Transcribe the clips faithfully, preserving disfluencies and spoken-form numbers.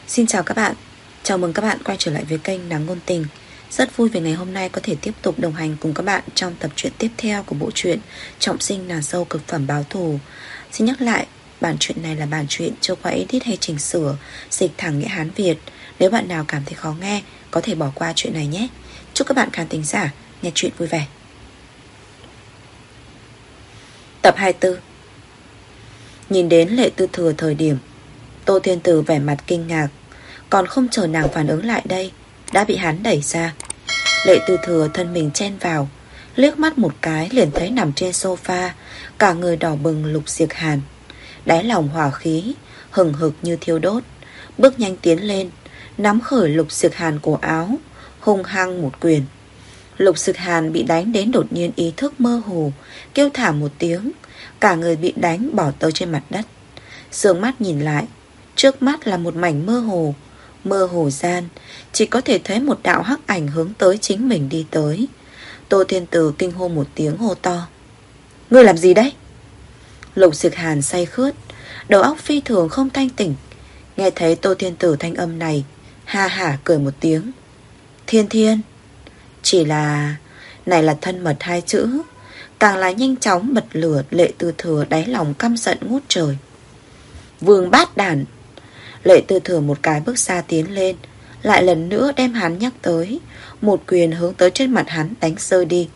Xin chào các bạn, chào mừng các bạn quay trở lại với kênh Nắng Ngôn Tình. Rất vui vì ngày hôm nay có thể tiếp tục đồng hành cùng các bạn trong tập truyện tiếp theo của bộ truyện Trọng Sinh Nàng Dâu Cực Phẩm Báo Thù. Xin nhắc lại, bản truyện này là bản truyện chưa qua edit hay chỉnh sửa, dịch thẳng nghĩa Hán Việt. Nếu bạn nào cảm thấy khó nghe, có thể bỏ qua chuyện này nhé. Chúc các bạn khán thính giả nghe truyện vui vẻ. Tập hai mươi tư. Nhìn đến Lệ Tư Thừa thời điểm Tô Thiên Tử vẻ mặt kinh ngạc, còn không chờ nàng phản ứng lại đây đã bị hắn đẩy ra. Lệ Tư Thừa thân mình chen vào, liếc mắt một cái liền thấy nằm trên sofa, cả người đỏ bừng Lục Diệc Hàn. Đáy lòng hỏa khí hừng hực như thiêu đốt, bước nhanh tiến lên, nắm khởi Lục Diệc Hàn cổ áo, hung hăng một quyền. Lục Diệc Hàn bị đánh đến đột nhiên ý thức mơ hồ, kêu thảm một tiếng, cả người bị đánh bỏ tới trên mặt đất. Sương mắt nhìn lại, trước mắt là một mảnh mơ hồ. Mơ hồ gian chỉ có thể thấy một đạo hắc ảnh hướng tới chính mình đi tới. Tô Thiên Tử kinh hô một tiếng hô to: "Ngươi làm gì đấy?" Lục Diệc Hàn say khướt, đầu óc phi thường không thanh tỉnh, nghe thấy Tô Thiên Tử thanh âm này, ha hả cười một tiếng. "Thiên Thiên." Chỉ là này là thân mật hai chữ, càng là nhanh chóng bật lửa Lệ Tư Thừa đáy lòng căm giận ngút trời. "Vương bát đản!" Lệ Tư Thừa một cái bước xa tiến lên, lại lần nữa đem hắn nhắc tới, một quyền hướng tới trên mặt hắn đánh rơi đi.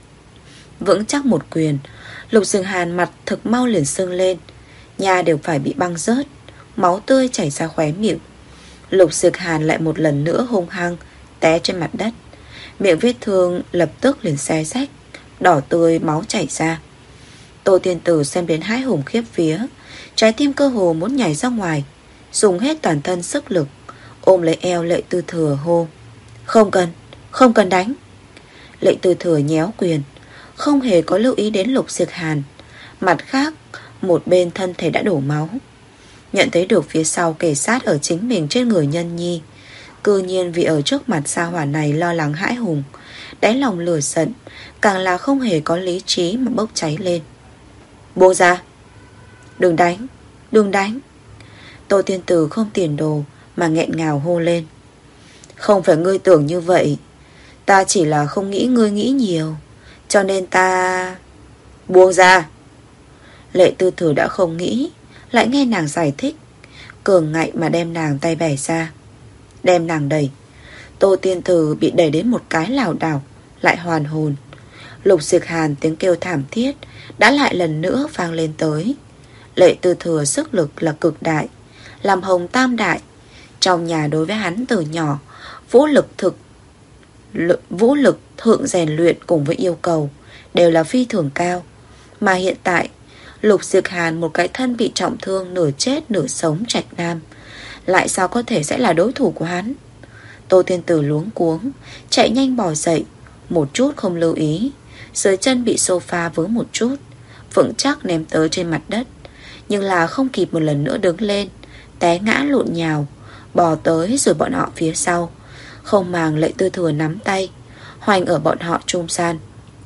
Vững chắc một quyền, Lục Diệc Hàn mặt thực mau liền sưng lên, nhà đều phải bị băng rớt, máu tươi chảy ra khóe miệng. Lục Diệc Hàn lại một lần nữa hung hăng té trên mặt đất, miệng vết thương lập tức liền xé rách, đỏ tươi máu chảy ra. Tô Thiên Tử xem đến hãi hùng khiếp vía, trái tim cơ hồ muốn nhảy ra ngoài, dùng hết toàn thân sức lực ôm lấy eo Lệ Tư Thừa hô: "Không cần, không cần đánh." Lệ Tư Thừa nhéo quyền, không hề có lưu ý đến Lục Diệc Hàn. Mặt khác, một bên thân thể đã đổ máu, nhận thấy được phía sau kề sát ở chính mình trên người nhân nhi, cư nhiên vì ở trước mặt sa hỏa này lo lắng hãi hùng, đáy lòng lửa giận càng là không hề có lý trí mà bốc cháy lên. "Buông ra, đừng đánh, đừng đánh." Tô Thiên Tử không tiền đồ mà nghẹn ngào hô lên: "Không phải ngươi tưởng như vậy, ta chỉ là không nghĩ ngươi nghĩ nhiều, cho nên ta..." "Buông ra." Lệ Tư Thừa đã không nghĩ, lại nghe nàng giải thích, cường ngạnh mà đem nàng tay bẻ ra, đem nàng đẩy. Tô Thiên Tử bị đẩy đến một cái lảo đảo, lại hoàn hồn. Lục Diệc Hàn tiếng kêu thảm thiết đã lại lần nữa vang lên tới. Lệ Tư Thừa sức lực là cực đại, làm hồng tam đại, trong nhà đối với hắn từ nhỏ vũ lực thực lực, vũ lực thượng rèn luyện cùng với yêu cầu đều là phi thường cao. Mà hiện tại Lục Diệc Hàn một cái thân bị trọng thương, nửa chết nửa sống trạch nam, lại sao có thể sẽ là đối thủ của hắn. Tô Thiên Tử luống cuống chạy nhanh bò dậy, một chút không lưu ý, dưới chân bị sofa vướng một chút, vững chắc ném tới trên mặt đất, nhưng là không kịp một lần nữa đứng lên, té ngã lộn nhào, bò tới rồi bọn họ phía sau, không màng Lệ Tư Thừa nắm tay, hoành ở bọn họ trung gian.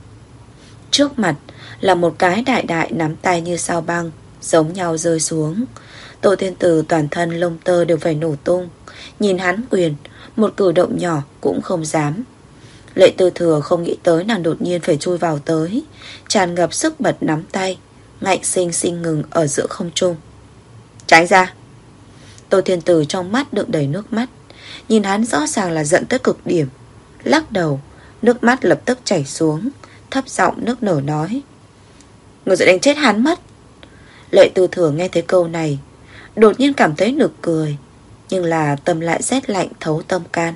Trước mặt là một cái đại đại nắm tay như sao băng, giống nhau rơi xuống. Tô Thiên Tử toàn thân lông tơ đều phải nổ tung, nhìn hắn quyền, một cử động nhỏ cũng không dám. Lệ Tư Thừa không nghĩ tới nàng đột nhiên phải chui vào tới, tràn ngập sức bật nắm tay, ngạnh sinh sinh ngừng ở giữa không trung. "Tránh ra." Tô Thiên Tử trong mắt đựng đầy nước mắt, nhìn hắn rõ ràng là giận tới cực điểm, lắc đầu, nước mắt lập tức chảy xuống, thấp giọng nức nở nói: "Người sẽ đánh chết hắn mất." Lệ Tư Thừa nghe thấy câu này, đột nhiên cảm thấy nực cười, nhưng là tâm lại rét lạnh thấu tâm can.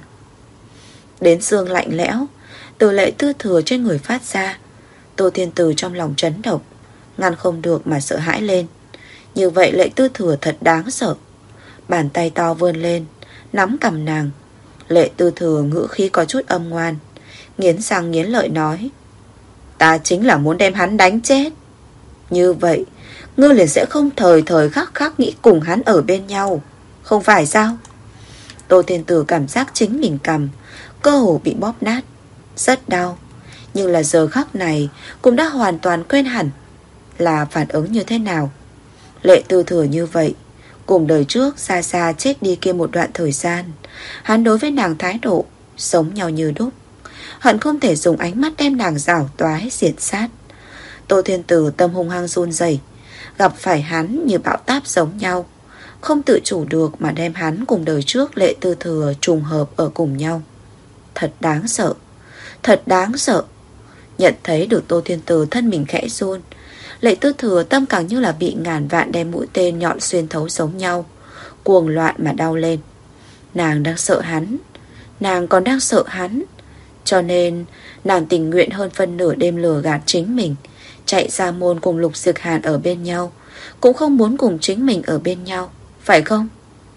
Đến xương lạnh lẽo từ Lệ Tư Thừa trên người phát ra. Tô Thiên Tử trong lòng chấn động, ngăn không được mà sợ hãi lên. Như vậy Lệ Tư Thừa thật đáng sợ. Bàn tay to vươn lên, nắm cầm nàng. Lệ Tư Thừa ngữ khí có chút âm ngoan, nghiến răng nghiến lợi nói: "Ta chính là muốn đem hắn đánh chết. Như vậy ngươi liền sẽ không thời thời khắc khắc nghĩ cùng hắn ở bên nhau, không phải sao?" Tô Thiên Tử cảm giác chính mình cầm cơ hồ bị bóp nát, rất đau, nhưng là giờ khắc này cũng đã hoàn toàn quên hẳn là phản ứng như thế nào. Lệ Tư Thừa như vậy Cùng đời trước xa xa chết đi kia một đoạn thời gian, hắn đối với nàng thái độ sống nhau như đúc, hận không thể dùng ánh mắt đem nàng rảo toái diệt sát. Tô Thiên Tử tâm hung hăng run rẩy, gặp phải hắn như bão táp giống nhau, không tự chủ được mà đem hắn cùng đời trước Lệ Tư Thừa trùng hợp ở cùng nhau. Thật đáng sợ, thật đáng sợ. Nhận thấy được Tô Thiên Tử thân mình khẽ run, Lệ Tư Thừa tâm càng như là bị ngàn vạn đem mũi tên nhọn xuyên thấu giống nhau, cuồng loạn mà đau lên. Nàng đang sợ hắn, nàng còn đang sợ hắn, cho nên nàng tình nguyện hơn phân nửa đêm lừa gạt chính mình, chạy ra môn cùng Lục Diệc Hàn ở bên nhau, cũng không muốn cùng chính mình ở bên nhau, phải không?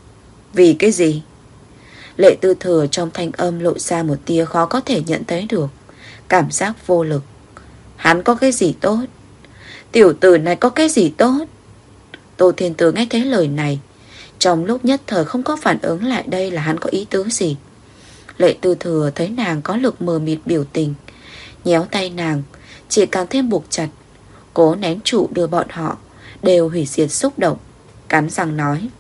Vì cái gì? Lệ Tư Thừa trong thanh âm lộ ra một tia khó có thể nhận thấy được cảm giác vô lực. Hắn có cái gì tốt? Tiểu tử này có cái gì tốt? Tô Thiên Tử nghe thấy lời này, trong lúc nhất thời không có phản ứng lại đây là hắn có ý tứ gì. Lệ Tư Thừa thấy nàng có lực mờ mịt biểu tình, nhéo tay nàng, chỉ càng thêm buộc chặt, cố nén trụ đưa bọn họ đều hủy diệt xúc động, cắn răng nói: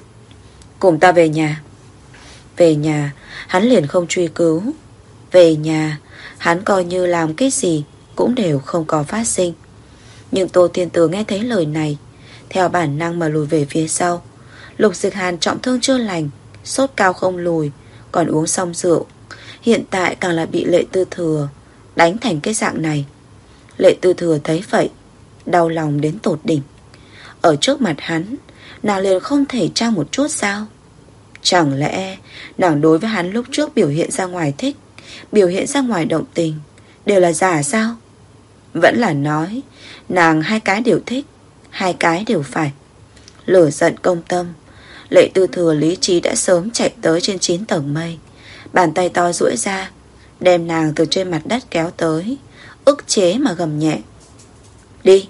cùng ta về nhà. Về nhà, hắn liền không truy cứu. Về nhà, hắn coi như làm cái gì cũng đều không có phát sinh. Nhưng Tô Thiên Tử nghe thấy lời này, theo bản năng mà lùi về phía sau. Lục Diệc Hàn trọng thương chưa lành, sốt cao không lùi, còn uống xong rượu, hiện tại càng là bị Lệ Tư Thừa đánh thành cái dạng này. Lệ Tư Thừa thấy vậy, đau lòng đến tột đỉnh. Ở trước mặt hắn, nàng liền không thể trao một chút sao? Chẳng lẽ nàng đối với hắn lúc trước biểu hiện ra ngoài thích, biểu hiện ra ngoài động tình đều là giả sao? Vẫn là nói nàng hai cái đều thích, hai cái đều phải. Lửa giận công tâm, Lệ Tư Thừa lý trí đã sớm chạy tới trên chín tầng mây, bàn tay to duỗi ra, đem nàng từ trên mặt đất kéo tới, ức chế mà gầm nhẹ: đi.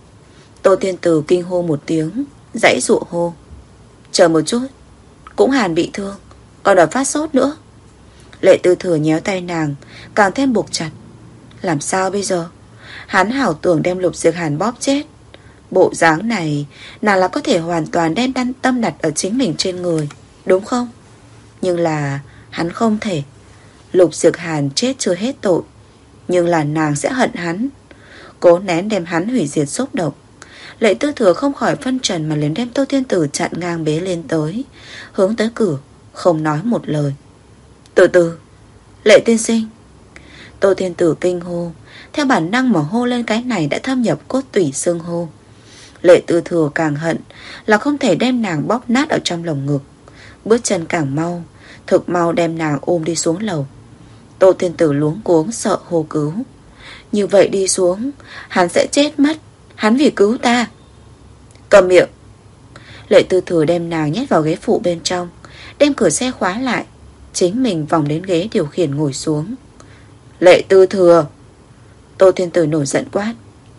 Tô Thiên Tử kinh hô một tiếng, giãy giụa hô: chờ một chút, cũng Hàn bị thương, còn ở phát sốt nữa. Lệ Tư Thừa nhéo tay nàng, càng thêm buộc chặt. Làm sao bây giờ? Hắn hảo tưởng đem Lục Diệc Hàn bóp chết. Bộ dáng này, nàng là có thể hoàn toàn đem đan tâm đặt ở chính mình trên người, đúng không? Nhưng là hắn không thể. Lục Diệc Hàn chết chưa hết tội, nhưng là nàng sẽ hận hắn. Cố nén đem hắn hủy diệt xúc động, Lệ Tư Thừa không khỏi phân trần mà liền đem Tô Thiên Tử chặn ngang bế lên tới, hướng tới cửa, không nói một lời. Từ từ, Lệ tiên sinh. Tô Thiên Tử kinh hô, theo bản năng mà hô lên cái này đã thâm nhập cốt tủy xương hô. Lệ Tư Thừa càng hận là không thể đem nàng bóp nát ở trong lồng ngực, bước chân càng mau, thực mau đem nàng ôm đi xuống lầu. Tô Thiên Tử luống cuống sợ hô cứu. Như vậy đi xuống, hắn sẽ chết mất. Hắn vì cứu ta. Cầm miệng. Lệ Tư Thừa đem nàng nhét vào ghế phụ bên trong, đem cửa xe khóa lại, chính mình vòng đến ghế điều khiển ngồi xuống. Lệ Tư Thừa. Tô Thiên Tử nổi giận quát: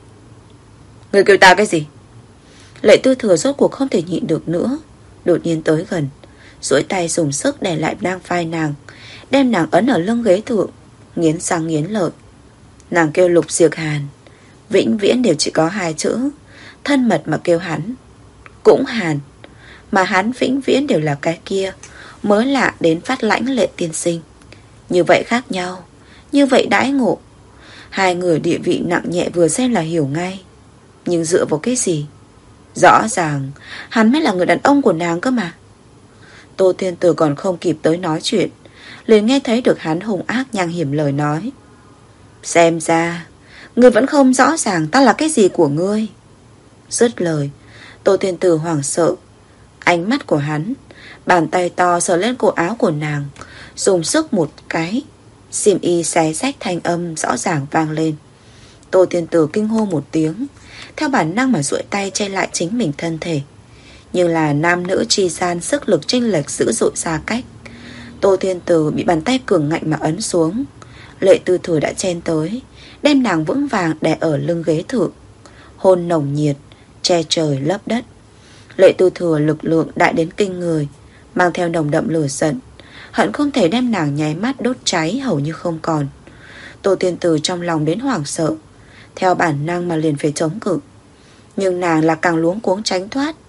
người kêu ta cái gì? Lệ Tư Thừa rốt cuộc không thể nhịn được nữa, đột nhiên tới gần, duỗi tay dùng sức đè lại nang vai nàng, đem nàng ấn ở lưng ghế thượng, nghiến răng nghiến lợi. Nàng kêu Lục Diệc Hàn, vĩnh viễn đều chỉ có hai chữ, thân mật mà kêu hắn cũng Hàn, mà hắn vĩnh viễn đều là cái kia mới lạ đến phát lãnh Lệ tiên sinh. Như vậy khác nhau, như vậy đãi ngộ, hai người địa vị nặng nhẹ vừa xem là hiểu ngay. Nhưng dựa vào cái gì? Rõ ràng hắn mới là người đàn ông của nàng cơ mà. Tô Thiên Tử còn không kịp tới nói chuyện, liền nghe thấy được hắn hung ác nham hiểm lời nói: xem ra ngươi vẫn không rõ ràng ta là cái gì của ngươi. Dứt lời, Tô Thiên Tử hoảng sợ. Ánh mắt của hắn, bàn tay to sờ lên cổ áo của nàng, dùng sức một cái, xiêm y xé rách thanh âm rõ ràng vang lên. Tô Thiên Tử kinh hô một tiếng, theo bản năng mà duỗi tay che lại chính mình thân thể. Nhưng là nam nữ chi gian sức lực chênh lệch dữ dội xa cách, Tô Thiên Tử bị bàn tay cường ngạnh mà ấn xuống. Lệ Tư Thừa đã chen tới, đem nàng vững vàng đè ở lưng ghế thượng, hôn nồng nhiệt, che trời lấp đất. Lệ Tư Thừa lực lượng đại đến kinh người, mang theo nồng đậm lửa giận, hận không thể đem nàng nháy mắt đốt cháy hầu như không còn. Tô Thiên Tử trong lòng đến hoảng sợ, theo bản năng mà liền phải chống cự. Nhưng nàng là càng luống cuống tránh thoát.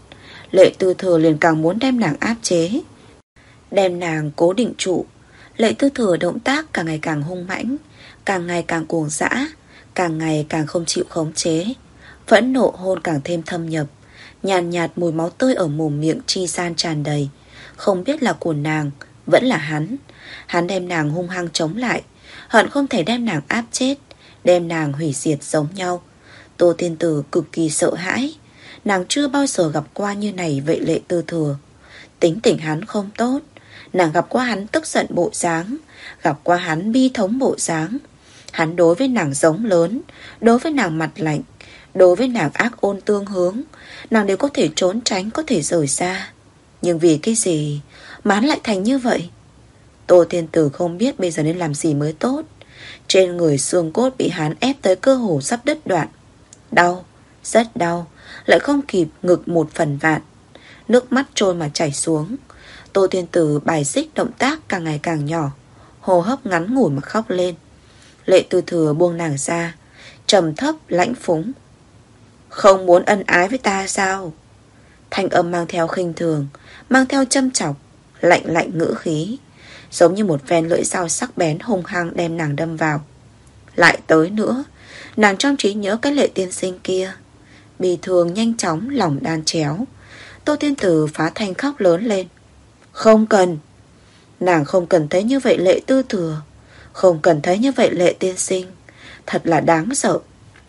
Lệ Tư Thừa liền càng muốn đem nàng áp chế, đem nàng cố định trụ. Lệ Tư Thừa động tác càng ngày càng hung mãnh, càng ngày càng cuồng dã, càng ngày càng không chịu khống chế. Phẫn nộ hôn càng thêm thâm nhập, nhàn nhạt, nhạt mùi máu tươi ở mồm miệng chi gian tràn đầy. Không biết là của nàng, vẫn là hắn. Hắn đem nàng hung hăng chống lại, hận không thể đem nàng áp chết, đem nàng hủy diệt giống nhau. Tô Thiên Tử cực kỳ sợ hãi. Nàng chưa bao giờ gặp qua như này vậy Lệ Tư Thừa. Tính tình hắn không tốt. Nàng gặp qua hắn tức giận bộ dáng, gặp qua hắn bi thống bộ dáng. Hắn đối với nàng giống lớn, đối với nàng mặt lạnh, đối với nàng ác ôn tương hướng. Nàng đều có thể trốn tránh, có thể rời xa. Nhưng vì cái gì mà hắn lại thành như vậy? Tô Thiên Tử không biết bây giờ nên làm gì mới tốt. Trên người xương cốt bị hắn ép tới cơ hồ sắp đứt đoạn. Đau, rất đau, lại không kịp ngực một phần vạn. Nước mắt trôi mà chảy xuống. Tô Thiên Tử bài xích động tác càng ngày càng nhỏ, hô hấp ngắn ngủi mà khóc lên. Lệ Tư Thừa buông nàng ra, trầm thấp lãnh phúng. Không muốn ân ái với ta sao? Thanh âm mang theo khinh thường, mang theo châm chọc, lạnh lạnh ngữ khí, giống như một ven lưỡi dao sắc bén hung hăng đem nàng đâm vào. Lại tới nữa, nàng trong trí nhớ cái Lệ tiên sinh kia. Bì thường nhanh chóng lòng đan chéo. Tô Thiên Tử phá thanh khóc lớn lên. Không cần. Nàng không cần thấy như vậy Lệ Tư Thừa, không cần thấy như vậy Lệ tiên sinh. Thật là đáng sợ.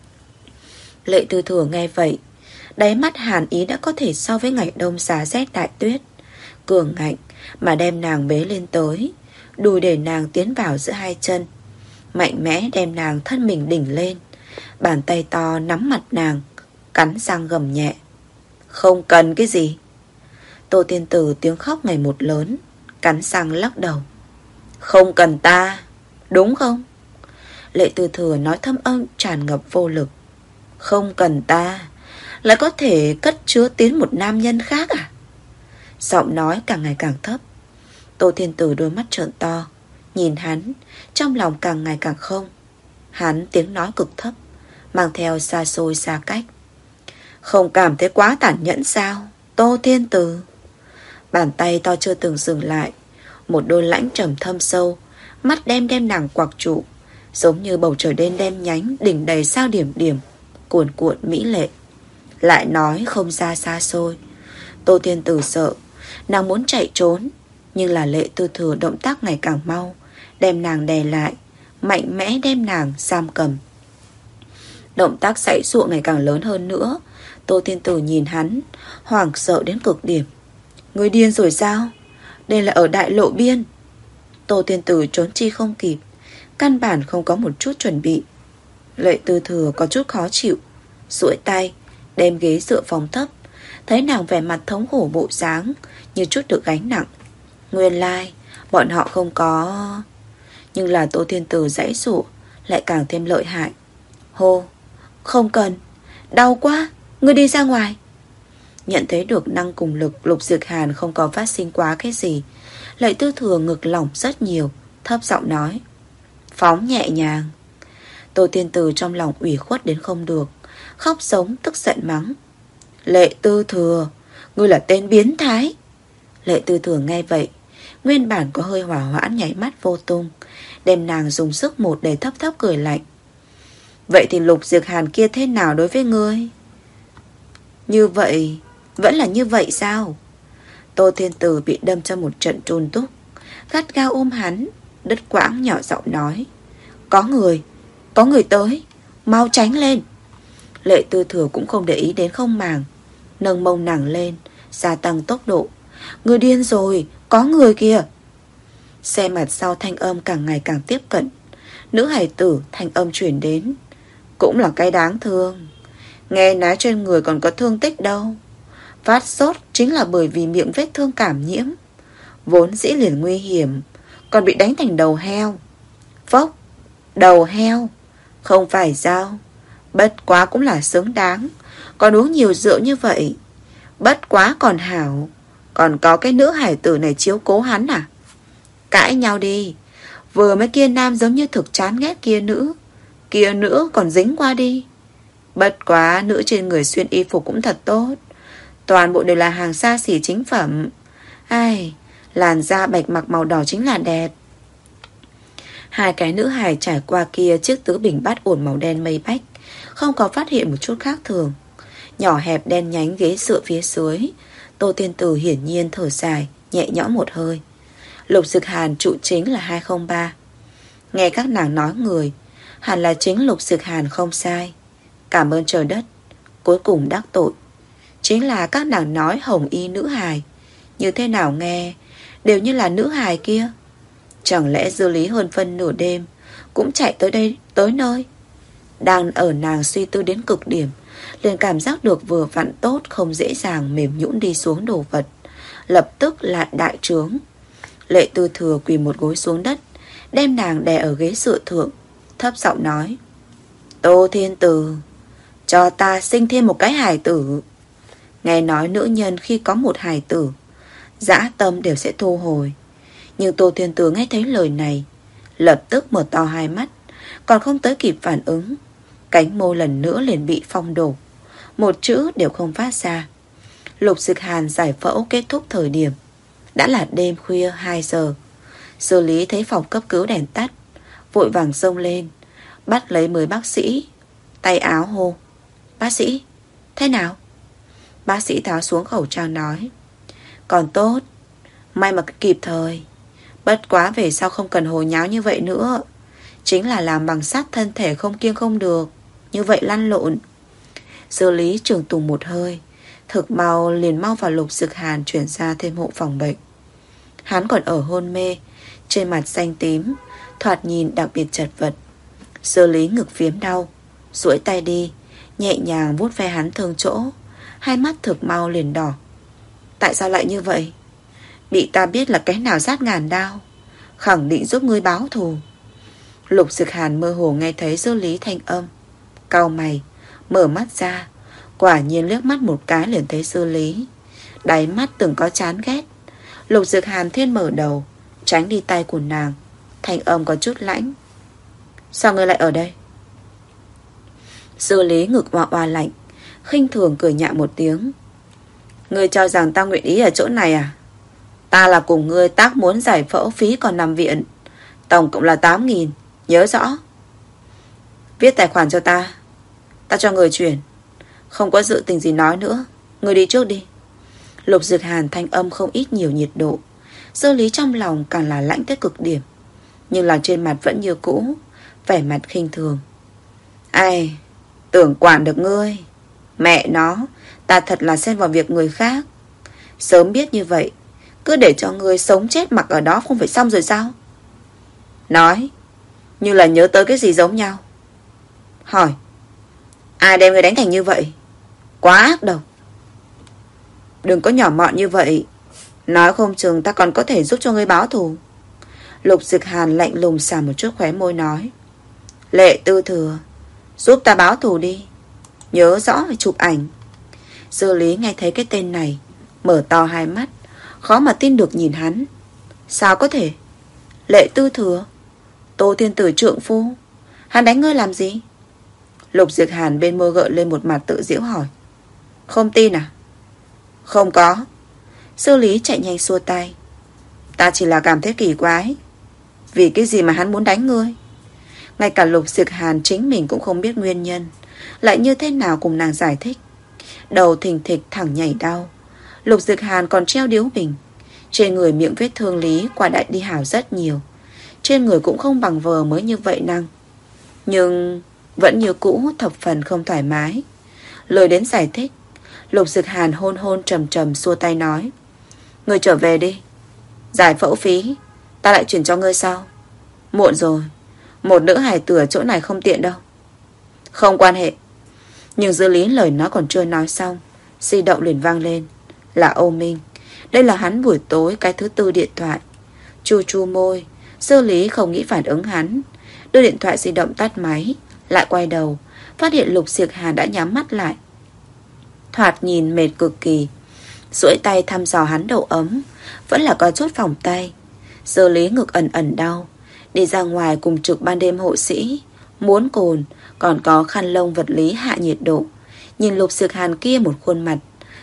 Lệ Tư Thừa nghe vậy, đáy mắt hàn ý đã có thể so với ngày đông giá rét đại tuyết. Cường ngạnh mà đem nàng bế lên tới, đùi để nàng tiến vào giữa hai chân, mạnh mẽ đem nàng thân mình đỉnh lên. Bàn tay to nắm mặt nàng, cắn răng gầm nhẹ. Không cần cái gì. Tô Thiên Tử tiếng khóc ngày một lớn, cắn răng lắc đầu. Không cần ta, đúng không? Lệ Tư Thừa nói thâm âm tràn ngập vô lực. Không cần ta, lại có thể cất chứa tiến một nam nhân khác à? Giọng nói càng ngày càng thấp. Tô Thiên Tử đôi mắt trợn to, nhìn hắn, trong lòng càng ngày càng không. Hắn tiếng nói cực thấp, mang theo xa xôi xa cách. Không cảm thấy quá tàn nhẫn sao, Tô Thiên Tử? Bàn tay to chưa từng dừng lại, một đôi lãnh trầm thâm sâu, mắt đem đem nàng quặc trụ, giống như bầu trời đêm đen nhánh, đỉnh đầy sao điểm điểm, cuồn cuộn mỹ lệ. Lại nói không ra xa xôi. Tô Thiên Tử sợ, nàng muốn chạy trốn, nhưng là Lệ Tư Thừa động tác ngày càng mau, đem nàng đè lại, mạnh mẽ đem nàng giam cầm. Động tác giãy giụa ngày càng lớn hơn nữa. Tô Thiên Tử nhìn hắn, hoảng sợ đến cực điểm. Người điên rồi sao? Đây là ở đại lộ biên. Tô Thiên Tử trốn chi không kịp, căn bản không có một chút chuẩn bị. Lệ Tư Thừa có chút khó chịu, duỗi tay đem ghế dựa phòng thấp, thấy nàng vẻ mặt thống khổ bộ dáng, như chút được gánh nặng. Nguyên lai like, bọn họ không có. Nhưng là Tô Thiên Tử giãy giụa lại càng thêm lợi hại. Hô, không cần, đau quá, ngươi đi ra ngoài. Nhận thấy được năng cùng lực Lục Diệc Hàn không có phát sinh quá cái gì, Lệ Tư Thừa ngực lỏng rất nhiều, thấp giọng nói. Phóng nhẹ nhàng. Tô Thiên Tử trong lòng ủy khuất đến không được, khóc sống tức giận mắng. Lệ Tư Thừa, ngươi là tên biến thái. Lệ Tư Thừa nghe vậy, nguyên bản có hơi hỏa hoãn nhảy mắt vô tung, đem nàng dùng sức một để thấp thấp cười lạnh. Vậy thì Lục Diệc Hàn kia thế nào đối với ngươi? Như vậy, vẫn là như vậy sao? Tô Thiên Tử bị đâm cho một trận trôn túc, gắt gao ôm hắn, đứt quãng nhỏ giọng nói. Có người, có người tới, mau tránh lên. Lệ Tư Thừa cũng không để ý đến không màng, nâng mông nàng lên, gia tăng tốc độ. Người điên rồi, có người kìa. Xe mặt sau thanh âm càng ngày càng tiếp cận. Nữ hài tử thanh âm chuyển đến. Cũng là cái đáng thương. Nghe nói trên người còn có thương tích đâu. Phát sốt chính là bởi vì miệng vết thương cảm nhiễm, vốn dĩ liền nguy hiểm, còn bị đánh thành đầu heo. Phốc, đầu heo. Không phải sao? Bất quá cũng là xứng đáng. Còn uống nhiều rượu như vậy. Bất quá còn hảo, còn có cái nữ hải tử này chiếu cố hắn à? Cãi nhau đi. Vừa mới kia nam giống như thực chán ghét kia nữ, kia nữ còn dính qua đi. Bất quá nữ trên người xuyên y phục cũng thật tốt. toàn bộ đều là hàng xa xỉ chính phẩm. Ai, làn da bạch mặc màu đỏ chính là đẹp. Hai cái nữ hài trải qua kia chiếc tứ bình bát ổn màu đen mây bách, không có phát hiện một chút khác thường. Nhỏ hẹp đen nhánh ghế dựa phía dưới. Tô Tiên Tử hiển nhiên thở dài, nhẹ nhõm một hơi. Lục Dực Hàn trụ chính là hai không ba. Nghe các nàng nói người, hẳn là chính Lục Dực Hàn không sai. Cảm ơn trời đất. Cuối cùng đắc tội chính là các nàng nói hồng y nữ hài. Như thế nào nghe đều như là nữ hài kia. Chẳng lẽ Dư Lý hơn phân nửa đêm cũng chạy tới đây tới nơi. Đang ở nàng suy tư đến cực điểm, liền cảm giác được vừa vặn tốt, không dễ dàng mềm nhũn đi xuống đồ vật, lập tức lại đại trướng. Lệ Tư Thừa quỳ một gối xuống đất, đem nàng đè ở ghế dựa thượng, thấp giọng nói: Tô Thiên Tử, cho ta sinh thêm một cái hài tử. Nghe nói nữ nhân khi có một hài tử, dã tâm đều sẽ thu hồi. Nhưng Tô Thiên Tử nghe thấy lời này, lập tức mở to hai mắt, còn không tới kịp phản ứng, cánh môi lần nữa liền bị phong đổ, một chữ đều không phát ra. Lục Dực Hàn giải phẫu kết thúc thời điểm đã là đêm khuya hai giờ. Xử lý thấy phòng cấp cứu đèn tắt, vội vàng xông lên, bắt lấy mười bác sĩ, tay áo hô: Bác sĩ, thế nào? Bác sĩ tháo xuống khẩu trang nói: Còn tốt, may mà kịp thời. Bất quá về sau không cần hồ nháo như vậy nữa. Chính là làm bằng sắt thân thể không kiêng không được, như vậy lăn lộn. Xử lý trường tùng một hơi, thực mau liền mau vào Lục Dực Hàn chuyển ra thêm hộ phòng bệnh. Hắn còn ở hôn mê, trên mặt xanh tím, thoạt nhìn đặc biệt chật vật. Xử lý ngực phiếm đau, duỗi tay đi, nhẹ nhàng vuốt ve hắn thương chỗ, hai mắt thực mau liền đỏ. Tại sao lại như vậy? Bị ta biết là cái nào rát ngàn đao, khẳng định giúp ngươi báo thù. Lục Dực Hàn mơ hồ nghe thấy Dư Lý thanh âm, cau mày, mở mắt ra, quả nhiên liếc mắt một cái liền thấy Dư Lý. Đáy mắt từng có chán ghét. Lục Dực Hàn thiên mở đầu, tránh đi tay của nàng, thanh âm có chút lãnh: Sao ngươi lại ở đây? Dư Lý ngực oa oa lạnh, khinh thường cười nhạo một tiếng: Ngươi cho rằng ta nguyện ý ở chỗ này à? Ta là cùng ngươi tác muốn giải phẫu phí còn nằm viện, tổng cộng là tám nghìn, nhớ rõ. Viết tài khoản cho ta, ta cho người chuyển. Không có dự tình gì nói nữa, ngươi đi trước đi. Lục Dực Hàn thanh âm không ít nhiều nhiệt độ. Dư Lý trong lòng càng là lãnh tới cực điểm, nhưng là trên mặt vẫn như cũ, vẻ mặt khinh thường. Ai, tưởng quản được ngươi. Mẹ nó, ta thật là xen vào việc người khác. Sớm biết như vậy, cứ để cho ngươi sống chết mặc ở đó không phải xong rồi sao? Nói như là nhớ tới cái gì giống nhau. Hỏi, ai đem ngươi đánh thành như vậy? Quá ác độc. Đừng có nhỏ mọn như vậy, nói không chừng ta còn có thể giúp cho ngươi báo thù. Lục Dực Hàn lạnh lùng xả một chút khóe môi nói: Lệ Tư Thừa, giúp ta báo thù đi, nhớ rõ phải chụp ảnh. Dư Lý nghe thấy cái tên này, mở to hai mắt, khó mà tin được nhìn hắn. Sao có thể? Lệ Tư Thừa, Tô Thiên Tử trượng phu, hắn đánh ngươi làm gì? Lục Dực Hàn bên môi gợi lên một mặt tự giễu hỏi: Không tin à? Không có. Dư Lý chạy nhanh xua tay: Ta chỉ là cảm thấy kỳ quái, vì cái gì mà hắn muốn đánh ngươi? Ngay cả Lục Dực Hàn chính mình cũng không biết nguyên nhân, lại như thế nào cùng nàng giải thích. Đầu thình thịch thẳng nhảy đau. Lục Dực Hàn còn treo điếu bình. Trên người miệng vết thương Lý quả đại đi hảo rất nhiều. Trên người cũng không bằng vờ mới như vậy năng, nhưng vẫn như cũ thập phần không thoải mái. Lời đến giải thích, Lục Dực Hàn hôn hôn trầm trầm xua tay nói: Ngươi trở về đi, giải phẫu phí ta lại chuyển cho ngươi sau. Muộn rồi, một nữ hài tử ở chỗ này không tiện đâu. Không quan hệ. Nhưng Dư Lý lời nó còn chưa nói xong, di động liền vang lên. Là Âu Minh. Đây là hắn buổi tối cái thứ tư điện thoại. Chu chu môi, Dư Lý không nghĩ phản ứng hắn, đưa điện thoại di động tắt máy, lại quay đầu, phát hiện Lục Dực Hàn đã nhắm mắt lại, thoạt nhìn mệt cực kỳ. Duỗi tay thăm dò hắn độ ấm, vẫn là có chút phòng tay. Dư Lý ngực ẩn ẩn đau, đi ra ngoài cùng trực ban đêm hộ sĩ, muốn cồn, còn có khăn lông vật lý hạ nhiệt độ. Nhìn Lục Dực Hàn kia một khuôn mặt,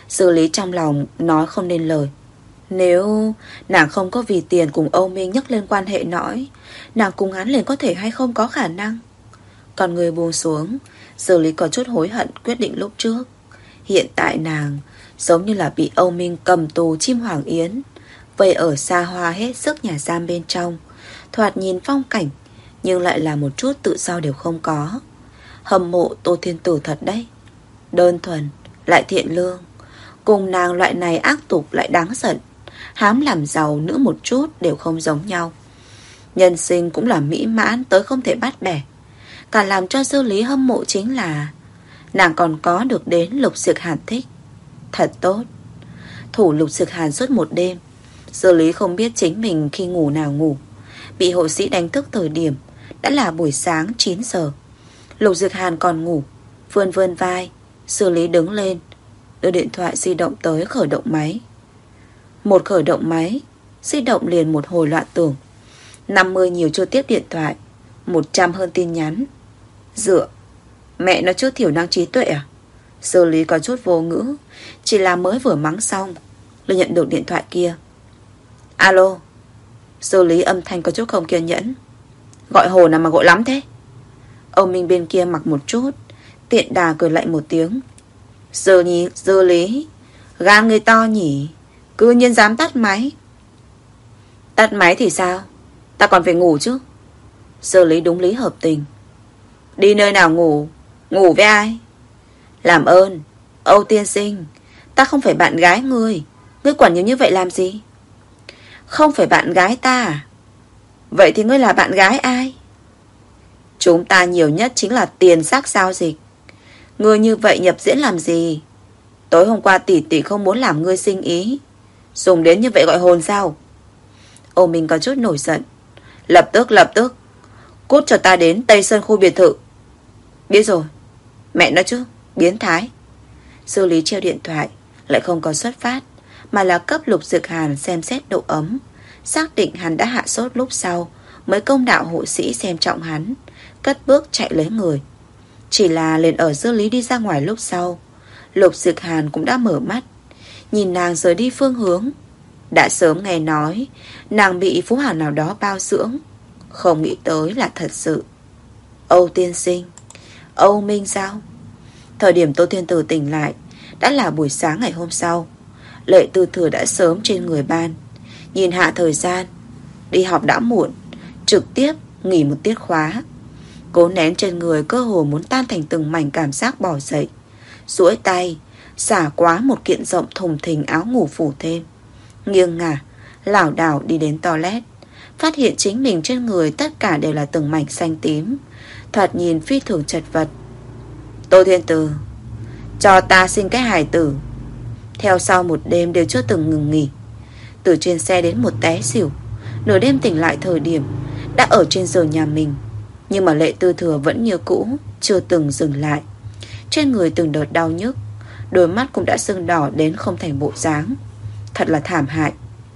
Xử lý trong lòng nói không nên lời. Nếu nàng không có vì tiền cùng Âu Minh nhắc lên quan hệ nói, nàng cùng hắn liền có thể hay không có khả năng. Còn người buông xuống, Xử lý có chút hối hận quyết định lúc trước. Hiện tại nàng giống như là bị Âu Minh cầm tù chim hoàng yến, vây ở xa hoa hết sức nhà giam bên trong. Thoạt nhìn phong cảnh, nhưng lại là một chút tự do đều không có. Hâm mộ Tô Thiên Tử thật đấy. Đơn thuần, lại thiện lương. Cùng nàng loại này ác tục lại đáng giận, hám làm giàu nữa một chút đều không giống nhau. Nhân sinh cũng là mỹ mãn tới không thể bắt bẻ. Cả làm cho Dư Lý hâm mộ chính là nàng còn có được đến Lục Diệc Hàn thích. Thật tốt. Thủ Lục Diệc Hàn suốt một đêm. Dư Lý không biết chính mình khi ngủ nào ngủ. Bị hộ sĩ đánh thức thời điểm đã là buổi sáng chín giờ. Lục Diệc Hàn còn ngủ, vươn vươn vai. Dư Lý đứng lên, đưa điện thoại di động tới khởi động máy. Một khởi động máy, di động liền một hồi loạn tưởng. năm mươi nhiều chưa tiếp điện thoại, một trăm hơn tin nhắn. Dựa, mẹ nó chút thiểu năng trí tuệ à? Dư Lý có chút vô ngữ. Chỉ là mới vừa mắng xong liền nhận được điện thoại kia. Alo. Dư Lý âm thanh có chút không kiên nhẫn. Gọi hồ nào mà gọi lắm thế? Ông Minh bên kia mặc một chút, tiện đà cười lạnh một tiếng. Dư nhí, Dư Lý, gan người to nhỉ, cư nhiên dám tắt máy. Tắt máy thì sao? Ta còn phải ngủ chứ. Dư Lý đúng lý hợp tình. Đi nơi nào ngủ? Ngủ với ai? Làm ơn, Âu tiên sinh, ta không phải bạn gái ngươi. Ngươi quản nhiều như vậy làm gì? Không phải bạn gái ta à? Vậy thì ngươi là bạn gái ai? Chúng ta nhiều nhất chính là tiền xác giao dịch. Ngươi như vậy nhập diễn làm gì? Tối hôm qua tỷ tỷ không muốn làm ngươi sinh ý, dùng đến như vậy gọi hồn sao? Ô Minh có chút nổi giận. Lập tức lập tức cút cho ta đến Tây Sơn khu biệt thự. Biết rồi. Mẹ nói chứ, biến thái. Dư Lý treo điện thoại, lại không có xuất phát, mà là cấp Lục Diệc Hàn xem xét độ ấm, xác định hắn đã hạ sốt lúc sau mới công đạo hộ sĩ xem trọng hắn, cất bước chạy lấy người. Chỉ là liền ở Dư Lý đi ra ngoài lúc sau, Lục Diệc Hàn cũng đã mở mắt, nhìn nàng rời đi phương hướng. Đã sớm nghe nói nàng bị phú hào nào đó bao dưỡng, không nghĩ tới là thật sự. Âu tiên sinh, Âu Minh sao? Thời điểm Tô Thiên Tử tỉnh lại đã là buổi sáng ngày hôm sau. Lệ Tư Thừa đã sớm trên người ban. Nhìn hạ thời gian, đi học đã muộn, trực tiếp nghỉ một tiết khóa. Cố nén trên người cơ hồ muốn tan thành từng mảnh cảm giác bỏ dậy, duỗi tay xả quá một kiện rộng thùng thình áo ngủ phủ thêm, nghiêng ngả lảo đảo đi đến toilet. Phát hiện chính mình trên người tất cả đều là từng mảnh xanh tím, thoạt nhìn phi thường chật vật. Tô Thiên Tử, cho ta xin cái hài tử. Theo sau một đêm đều chưa từng ngừng nghỉ, từ trên xe đến một té xỉu. Nửa đêm tỉnh lại thời điểm đã ở trên giường nhà mình, nhưng mà Lệ Tư Thừa vẫn như cũ, chưa từng dừng lại. Trên người từng đợt đau nhức, đôi mắt cũng đã sưng đỏ đến không thành bộ dáng. Thật là thảm hại.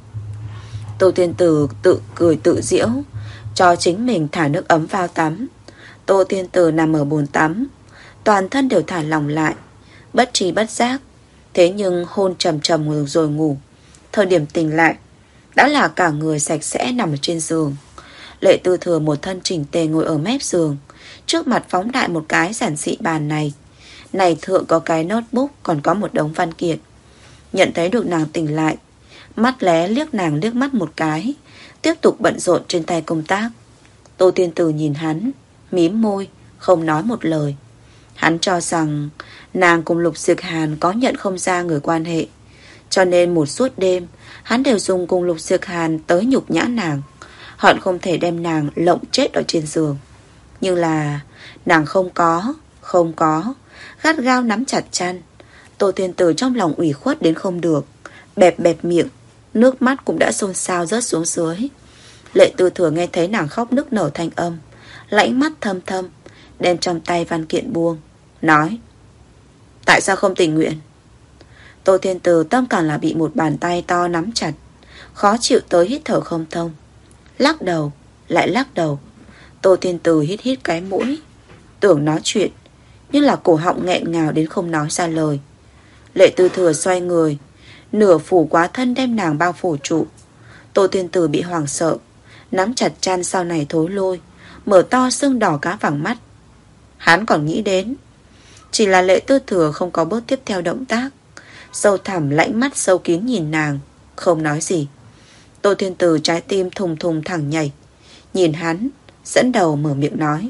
Tô Thiên Tử tự cười tự giễu, cho chính mình thả nước ấm vào tắm. Tô Thiên Tử nằm ở bồn tắm, toàn thân đều thả lỏng lại, bất tri bất giác. Thế nhưng hôn trầm trầm rồi ngủ. Thời điểm tỉnh lại đã là cả người sạch sẽ nằm ở trên giường. Lệ Tư Thừa một thân chỉnh tề ngồi ở mép giường, trước mặt phóng đại một cái giản dị bàn này. Này thượng có cái notebook, còn có một đống văn kiện. Nhận thấy được nàng tỉnh lại, mắt lé liếc nàng liếc mắt một cái, tiếp tục bận rộn trên tay công tác. Tô Thiên Tử nhìn hắn, mím môi, không nói một lời. Hắn cho rằng nàng cùng Lục Diệc Hàn có nhận không ra người quan hệ, cho nên một suốt đêm hắn đều dùng cùng Lục Diệc Hàn tới nhục nhã nàng, hận không thể đem nàng lộng chết ở trên giường. Nhưng là nàng không có, không có, gắt gao nắm chặt chăn. Tô Thiên Tử trong lòng ủy khuất đến không được, bẹp bẹp miệng, nước mắt cũng đã xôn xao rớt xuống dưới. Lệ Tư Thừa nghe thấy nàng khóc nức nở thanh âm, lãnh mắt thâm thâm, đem trong tay văn kiện buông, nói: tại sao không tình nguyện? Tô Thiên Tử tâm càng là bị một bàn tay to nắm chặt, khó chịu tới hít thở không thông. Lắc đầu, lại lắc đầu. Tô Thiên Tử hít hít cái mũi, tưởng nói chuyện, nhưng là cổ họng nghẹn ngào đến không nói ra lời. Lệ Tư Thừa xoay người, nửa phủ quá thân đem nàng bao phủ trụ. Tô Thiên Tử bị hoảng sợ, nắm chặt chăn sau này thối lôi, mở to sưng đỏ cá vàng mắt. Hắn còn nghĩ đến, chỉ là Lệ Tư Thừa không có bước tiếp theo động tác, sâu thẳm lãnh mắt sâu kín nhìn nàng, không nói gì. Tô Thiên Tử trái tim thùng thùng thẳng nhảy, nhìn hắn, dẫn đầu mở miệng nói: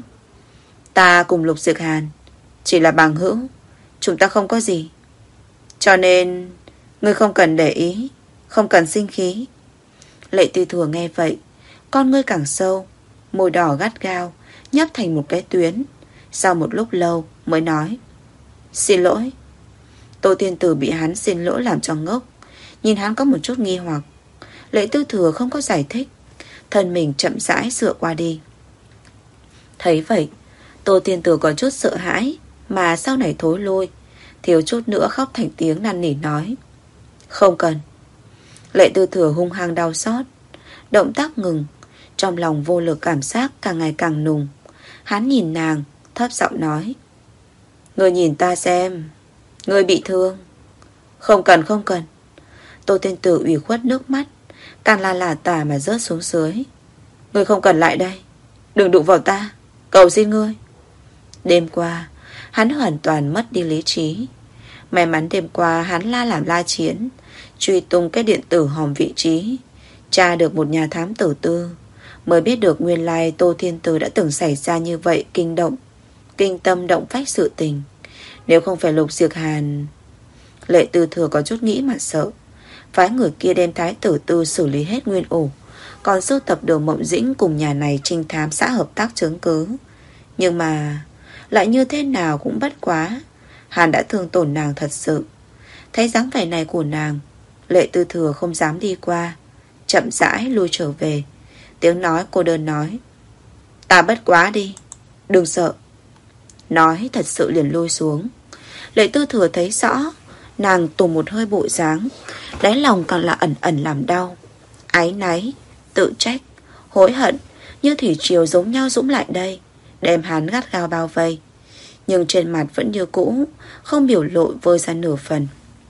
ta cùng Lục Diệc Hàn chỉ là bằng hữu, chúng ta không có gì. Cho nên ngươi không cần để ý, không cần sinh khí. Lệ Tư Thừa nghe vậy, con ngươi càng sâu, môi đỏ gắt gao nhấp thành một cái tuyến. Sau một lúc lâu mới nói: xin lỗi. Tô Thiên Tử bị hắn xin lỗi làm cho ngốc, nhìn hắn có một chút nghi hoặc. Lệ Tư Thừa không có giải thích, thân mình chậm rãi dựa qua đi. Thấy vậy, Tô Thiên Tử có chút sợ hãi, mà sau này thối lôi, thiếu chút nữa khóc thành tiếng năn nỉ nói: không cần. Lệ Tư Thừa hung hăng đau xót, động tác ngừng, trong lòng vô lực cảm giác càng ngày càng nùng. Hắn nhìn nàng, thấp giọng nói: ngươi nhìn ta xem, ngươi bị thương. Không cần không cần. Tô Thiên Tử ủy khuất nước mắt càng là lả tả mà rớt xuống dưới. Ngươi không cần lại đây, đừng đụng vào ta, cầu xin ngươi. Đêm qua hắn hoàn toàn mất đi lý trí. May mắn đêm qua hắn la làm la chiến, truy tung cái điện tử hòm vị trí, tra được một nhà thám tử tư, mới biết được nguyên lai Tô Thiên Tử đã từng xảy ra như vậy kinh động, kinh tâm động phách sự tình. Nếu không phải Lục Diệc Hàn... Lệ Tư Thừa có chút nghĩ mà sợ, phái người kia đem thái tử tư xử lý hết nguyên ổ, còn sưu tập Đường Mộng Dĩnh cùng nhà này trinh thám xã hợp tác chứng cứ. Nhưng mà lại như thế nào cũng bất quá, Hàn đã thương tổn nàng thật sự. Thấy dáng vẻ này của nàng, Lệ Tư Thừa không dám đi qua, chậm rãi lui trở về. Tiếng nói cô đơn nói: ta bất quá đi, đừng sợ. Nói thật sự liền lui xuống. Lệ Tư Thừa thấy rõ nàng tùng một hơi bộ dáng, đáy lòng càng là ẩn ẩn làm đau, áy náy, tự trách, hối hận như thủy triều giống nhau dũng lại đây, đem hắn gắt gao bao vây. Nhưng trên mặt vẫn như cũ, không biểu lộ vơi ra nửa phần.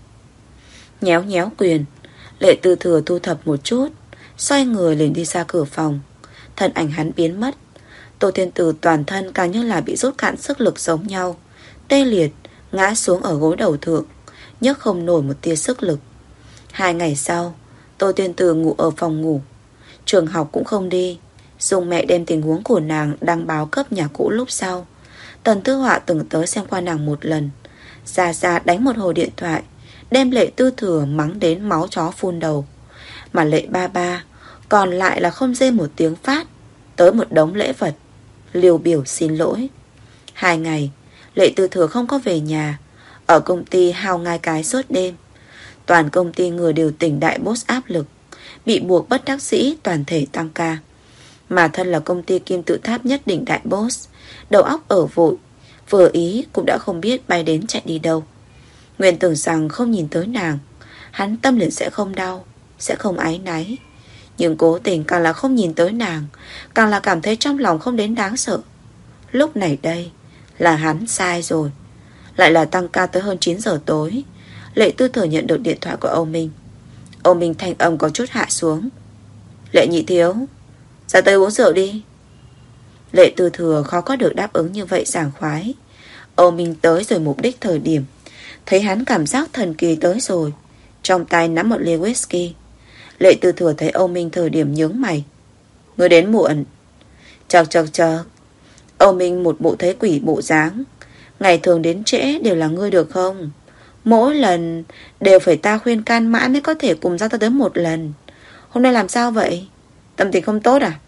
Nhéo nhéo quyền, Lệ Tư Thừa thu thập một chút, xoay người liền đi ra cửa phòng. Thân ảnh hắn biến mất. Tô Thiên Tử toàn thân càng như là bị rút cạn sức lực giống nhau, tê liệt, ngã xuống ở gối đầu thượng, nhấc không nổi một tia sức lực. Hai ngày sau, Tô Thiên Tử ngủ ở phòng ngủ, trường học cũng không đi. Dung mẹ đem tình huống của nàng đăng báo cấp nhà cũ lúc sau. Tần Tư Họa từng tới xem qua nàng một lần, Gia Gia đánh một hồi điện thoại, đem Lệ Tư Thừa mắng đến máu chó phun đầu. Mà Lệ ba ba còn lại là không rên một tiếng phát, tới một đống lễ vật, liều biểu xin lỗi. Hai ngày Lệ Tư Thừa không có về nhà, ở công ty hao ngai cái suốt đêm. Toàn công ty người đều tỉnh đại boss áp lực, bị buộc bất đắc dĩ toàn thể tăng ca. Mà thân là công ty kim tự tháp nhất định đại boss, đầu óc ở vội, vừa ý cũng đã không biết bay đến chạy đi đâu. Nguyên tưởng rằng không nhìn tới nàng, hắn tâm liền sẽ không đau, sẽ không áy náy. Nhưng cố tình càng là không nhìn tới nàng, càng là cảm thấy trong lòng không đến đáng sợ. Lúc này đây là hắn sai rồi. Lại là tăng ca tới hơn chín giờ tối. Lệ Tư Thừa nhận được điện thoại của Âu Minh. Âu Minh thanh âm có chút hạ xuống: Lệ nhị thiếu, ra tới uống rượu đi. Lệ Tư Thừa khó có được đáp ứng như vậy sảng khoái. Âu Minh tới rồi mục đích thời điểm, thấy hắn cảm giác thần kỳ tới rồi, trong tay nắm một ly whisky. Lệ Tư Thừa thấy Âu Minh thời điểm nhướng mày: người đến muộn. Chật chật chật. Âu Minh một bộ thấy quỷ bộ dáng: ngày thường đến trễ đều là ngươi được không? Mỗi lần đều phải ta khuyên can mãi mới có thể cùng ra ta tới một lần. Hôm nay làm sao vậy? Tâm tình không tốt à?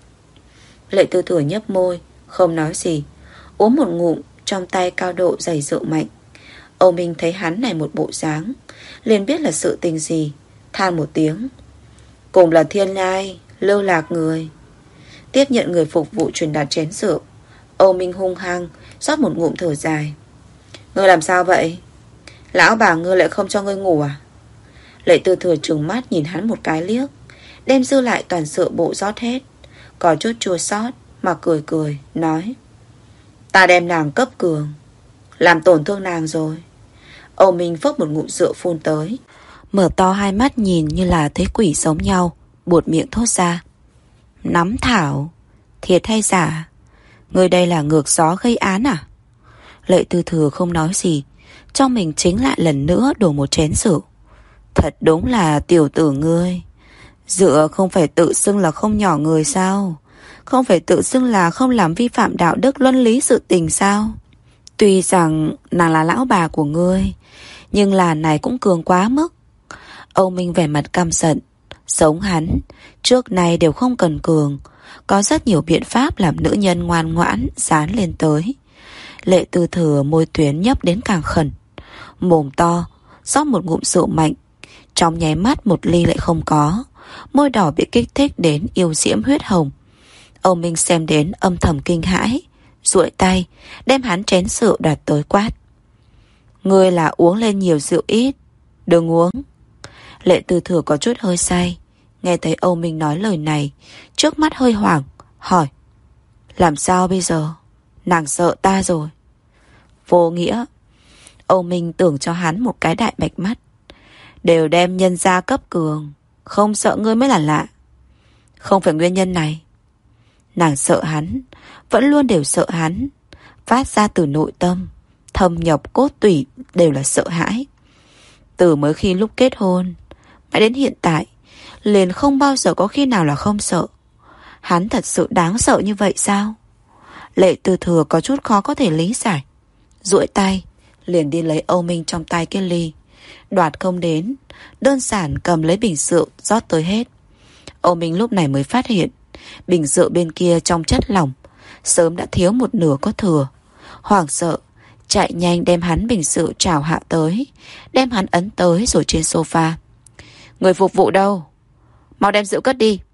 Lệ Tư Thừa nhấp môi, không nói gì, uống một ngụm trong tay cao độ dày rượu mạnh. Âu Minh thấy hắn này một bộ dáng, liền biết là sự tình gì, than một tiếng: cùng là thiên nhai, lưu lạc người. Tiếp nhận người phục vụ truyền đạt chén rượu, Âu Minh hung hăng rót một ngụm thở dài: ngươi làm sao vậy? Lão bà ngươi lại không cho ngươi ngủ à? Lệ Tư Thừa trừng mắt nhìn hắn một cái liếc, đem dư lại toàn rượu bộ rót hết, có chút chua xót mà cười cười nói: ta đem nàng cấp cường, làm tổn thương nàng rồi. Âu Minh phốc một ngụm rượu phun tới, mở to hai mắt nhìn như là thấy quỷ sống nhau, buột miệng thốt ra. Nắm thảo, thiệt hay giả? Người đây là ngược gió gây án à? Lệ Tư Thừa không nói gì, cho mình chính lại lần nữa đổ một chén rượu. Thật đúng là tiểu tử ngươi. Dựa không phải tự xưng là không nhỏ người sao? Không phải tự xưng là không làm vi phạm đạo đức luân lý sự tình sao? Tuy rằng nàng là lão bà của ngươi, nhưng là này cũng cường quá mức. Âu Minh vẻ mặt căm giận. Sống hắn trước nay đều không cần cường, có rất nhiều biện pháp làm nữ nhân ngoan ngoãn dán lên tới. Lệ Tư Thừa môi tuyến nhấp đến càng khẩn, mồm to rót một ngụm rượu mạnh. Trong nháy mắt một ly lại không có, môi đỏ bị kích thích đến yêu diễm huyết hồng. Âu Minh xem đến âm thầm kinh hãi, duỗi tay đem hắn chén rượu đoạt tới quát. Ngươi là uống lên nhiều rượu ít, đừng uống. Lệ Tư Thừa có chút hơi say, nghe thấy Âu Minh nói lời này, trước mắt hơi hoảng, hỏi. Làm sao bây giờ? Nàng sợ ta rồi. Vô nghĩa. Âu Minh tưởng cho hắn một cái đại bạch mắt. Đều đem nhân gia cấp cường, không sợ ngươi mới là lạ. Không phải nguyên nhân này. Nàng sợ hắn, vẫn luôn đều sợ hắn, phát ra từ nội tâm, thâm nhập cốt tủy đều là sợ hãi. Từ mới khi lúc kết hôn mãi đến hiện tại, liền không bao giờ có khi nào là không sợ. Hắn thật sự đáng sợ như vậy sao? Lệ Tư Thừa có chút khó có thể lý giải, duỗi tay liền đi lấy Âu Minh trong tay cái ly, đoạt không đến, đơn giản cầm lấy bình rượu rót tới hết. Âu Minh lúc này mới phát hiện bình rượu bên kia trong chất lỏng sớm đã thiếu một nửa có thừa. Hoảng sợ chạy nhanh đem hắn bình rượu trào hạ tới, đem hắn ấn tới rồi trên sofa. Người phục vụ đâu? Mau đem rượu cất đi.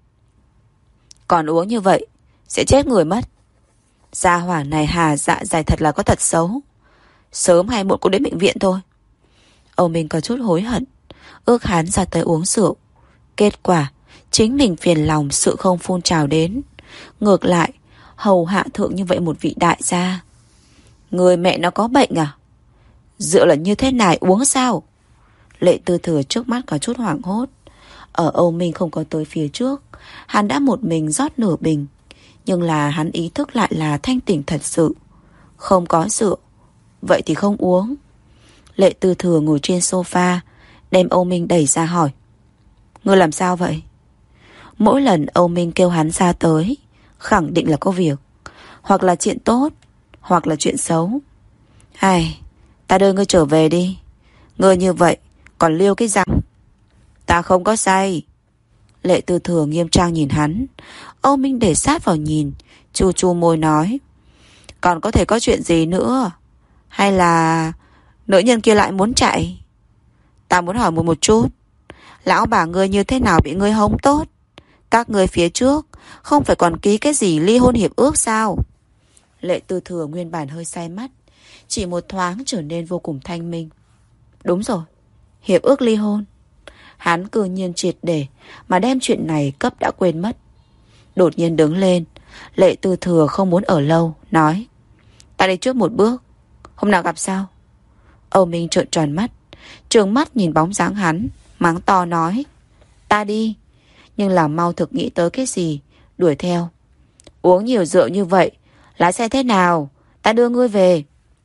Còn uống như vậy sẽ chết người mất. Gia hỏa này hà dạ dày thật là có thật xấu. Sớm hay muộn cũng đến bệnh viện thôi. Âu Minh có chút hối hận, ước hắn ra tới uống rượu. Kết quả chính mình phiền lòng sự không phun trào đến, ngược lại hầu hạ thượng như vậy một vị đại gia. Người mẹ nó có bệnh à? Rượu là như thế này uống sao? Lệ Tư Thừa trước mắt có chút hoảng hốt. Ở Âu Minh không có tới phía trước, hắn đã một mình rót nửa bình, nhưng là hắn ý thức lại là thanh tỉnh thật sự. Không có rượu, vậy thì không uống. Lệ Tư Thừa ngồi trên sofa, đem Âu Minh đẩy ra hỏi. Ngươi làm sao vậy? Mỗi lần Âu Minh kêu hắn ra tới, khẳng định là có việc, hoặc là chuyện tốt, hoặc là chuyện xấu. Ai, ta đưa ngươi trở về đi. Ngươi như vậy còn liêu cái răng. Ta không có say. Lệ Tư Thừa nghiêm trang nhìn hắn. Âu Minh để sát vào nhìn, chu chu môi nói. Còn có thể có chuyện gì nữa? Hay là nữ nhân kia lại muốn chạy? Ta muốn hỏi một một chút, lão bà ngươi như thế nào bị ngươi hống tốt? Các ngươi phía trước không phải còn ký cái gì ly hôn hiệp ước sao? Lệ Tư Thừa nguyên bản hơi say mắt, chỉ một thoáng trở nên vô cùng thanh minh. Đúng rồi, hiệp ước ly hôn. Hắn cư nhiên triệt để mà đem chuyện này cấp đã quên mất. Đột nhiên đứng lên, Lệ Tư Thừa không muốn ở lâu, nói. Ta đi trước một bước, hôm nào gặp sao? Âu Minh trợn tròn mắt, trừng mắt nhìn bóng dáng hắn, mắng to nói. Ta đi. Nhưng là mau thực nghĩ tới cái gì, đuổi theo. Uống nhiều rượu như vậy, lái xe thế nào? Ta đưa ngươi về.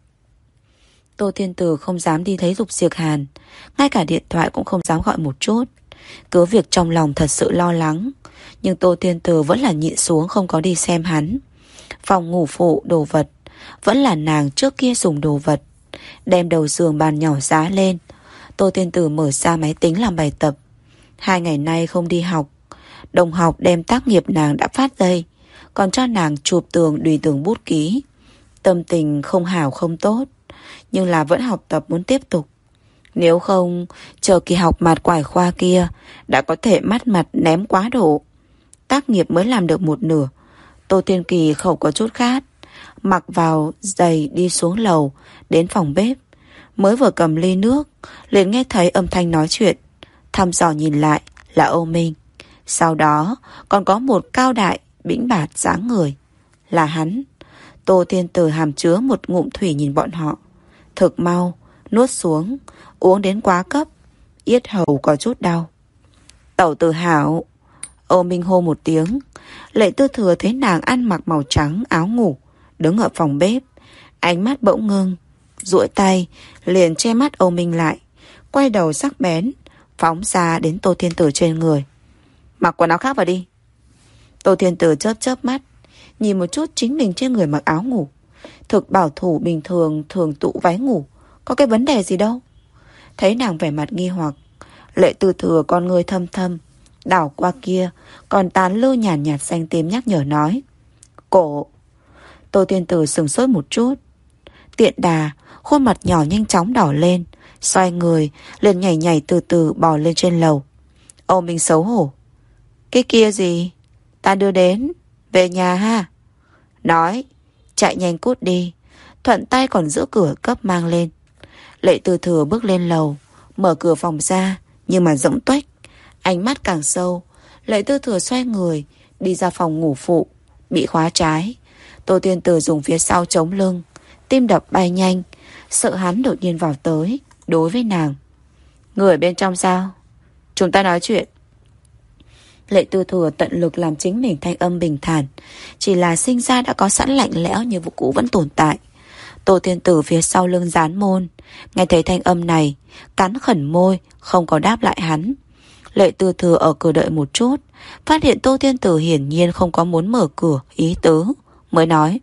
Tô Thiên Tử không dám đi thấy Dục Diệc Hàn, ngay cả điện thoại cũng không dám gọi một chút. Cứ việc trong lòng thật sự lo lắng, nhưng Tô Thiên Tử vẫn là nhịn xuống không có đi xem hắn. Phòng ngủ phụ đồ vật vẫn là nàng trước kia dùng đồ vật. Đem đầu giường bàn nhỏ giá lên, Tô Thiên Tử mở ra máy tính làm bài tập. Hai ngày nay không đi học, đồng học đem tác nghiệp nàng đã phát đây, còn cho nàng chụp tường đùi tường bút ký. Tâm tình không hảo không tốt, nhưng là vẫn học tập muốn tiếp tục. Nếu không, chờ kỳ học mạt quải khoa kia đã có thể mắt mặt ném quá độ. Tác nghiệp mới làm được một nửa, Tô Thiên Kỳ khẩu có chút khát, mặc vào giày đi xuống lầu đến phòng bếp. Mới vừa cầm ly nước, liền nghe thấy âm thanh nói chuyện. Thăm dò nhìn lại là Âu Minh. Sau đó còn có một cao đại bĩnh bạt dáng người, là hắn. Tô Thiên Tử hàm chứa một ngụm thủy nhìn bọn họ. Thực mau, nuốt xuống, uống đến quá cấp, yết hầu có chút đau. Tẩu Tử Hảo. Ô Minh hô một tiếng. Lệ Tư Thừa thấy nàng ăn mặc màu trắng áo ngủ, đứng ở phòng bếp, ánh mắt bỗng ngưng, duỗi tay liền che mắt Ô Minh lại, quay đầu sắc bén phóng ra đến Tô Thiên Tử trên người. Mặc quần áo khác vào đi. Tô Thiên Tử chớp chớp mắt, nhìn một chút chính mình trên người mặc áo ngủ. Thực bảo thủ bình thường thường tụ váy ngủ, có cái vấn đề gì đâu. Thấy nàng vẻ mặt nghi hoặc, Lệ Tư Thừa con người thâm thâm, đảo qua kia còn tán lưu nhàn nhạt, nhạt xanh tím nhắc nhở nói: Cổ. Tô Thiên Tử sừng sốt một chút, tiện đà khuôn mặt nhỏ nhanh chóng đỏ lên, xoay người liền nhảy nhảy từ từ bò lên trên lầu. Ô Minh xấu hổ: Cái kia gì? Ta đưa đến. Về nhà ha. Nói chạy nhanh cút đi, thuận tay còn giữ cửa cấp mang lên. Lệ Tư Thừa bước lên lầu, mở cửa phòng ra, nhưng mà rỗng tuếch, ánh mắt càng sâu. Lệ Tư Thừa xoay người đi ra phòng ngủ phụ, bị khóa trái. Tô Thiên Tử dùng phía sau chống lưng, tim đập bay nhanh, sợ hắn đột nhiên vào tới đối với nàng. Người ở bên trong sao? Chúng ta nói chuyện. Lệ Tư Thừa tận lực làm chính mình thanh âm bình thản, chỉ là sinh ra đã có sẵn lạnh lẽo như vụ cũ vẫn tồn tại. Tô Thiên Tử phía sau lưng dán môn, nghe thấy thanh âm này, cắn khẩn môi, không có đáp lại hắn. Lệ Tư Thừa ở cửa đợi một chút, phát hiện Tô Thiên Tử hiển nhiên không có muốn mở cửa ý tứ, mới nói: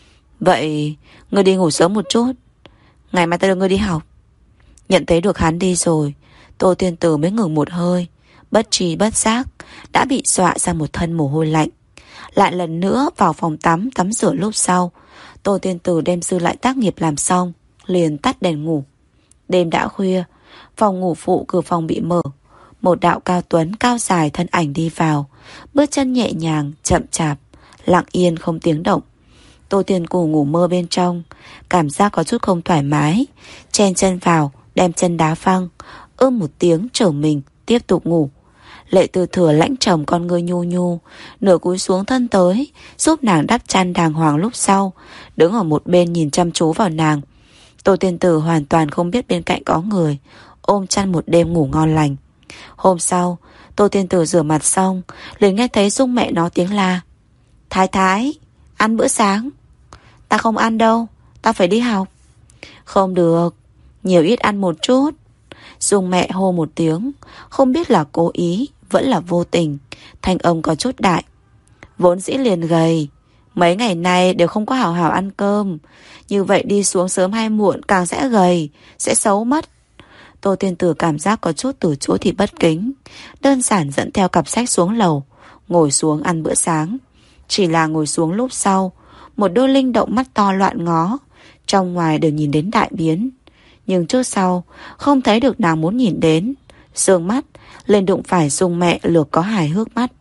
Vậy ngươi đi ngủ sớm một chút, ngày mai ta đưa ngươi đi học. Nhận thấy được hắn đi rồi, Tô Thiên Tử mới ngừng một hơi, bất tri bất giác đã bị dọa ra một thân mồ hôi lạnh. Lại lần nữa vào phòng tắm tắm rửa lúc sau, Tô Thiên Tử đem dư lại tác nghiệp làm xong, liền tắt đèn ngủ. Đêm đã khuya, phòng ngủ phụ cửa phòng bị mở, một đạo cao tuấn cao dài thân ảnh đi vào, bước chân nhẹ nhàng chậm chạp, lặng yên không tiếng động. Tô Thiên Tử ngủ mơ bên trong, cảm giác có chút không thoải mái, chen chân vào, đem chân đá văng, ưm một tiếng trở mình tiếp tục ngủ. Lệ Tư Thừa lãnh trầm con ngươi nhu nhu, nửa cúi xuống thân tới, giúp nàng đắp chăn đàng hoàng lúc sau, đứng ở một bên nhìn chăm chú vào nàng. Tô Thiên Tử hoàn toàn không biết bên cạnh có người, ôm chăn một đêm ngủ ngon lành. Hôm sau, Tô Thiên Tử rửa mặt xong, liền nghe thấy Dung mẹ nó tiếng la: Thái Thái, ăn bữa sáng. Ta không ăn đâu, ta phải đi học. Không được, nhiều ít ăn một chút. Dung mẹ hô một tiếng, không biết là cố ý vẫn là vô tình, thanh âm có chút đại. Vốn dĩ liền gầy, mấy ngày nay đều không có hào hào ăn cơm, như vậy đi xuống sớm hay muộn càng sẽ gầy, sẽ xấu mất. Tô Thiên Tử cảm giác có chút từ chối thì bất kính, đơn giản dẫn theo cặp sách xuống lầu, ngồi xuống ăn bữa sáng. Chỉ là ngồi xuống lúc sau, một đôi linh động mắt to loạn ngó, trong ngoài đều nhìn đến đại biến. Nhưng trước sau không thấy được nàng muốn nhìn đến, sương mắt lên đụng phải Dung mẹ lược có hài hước mắt.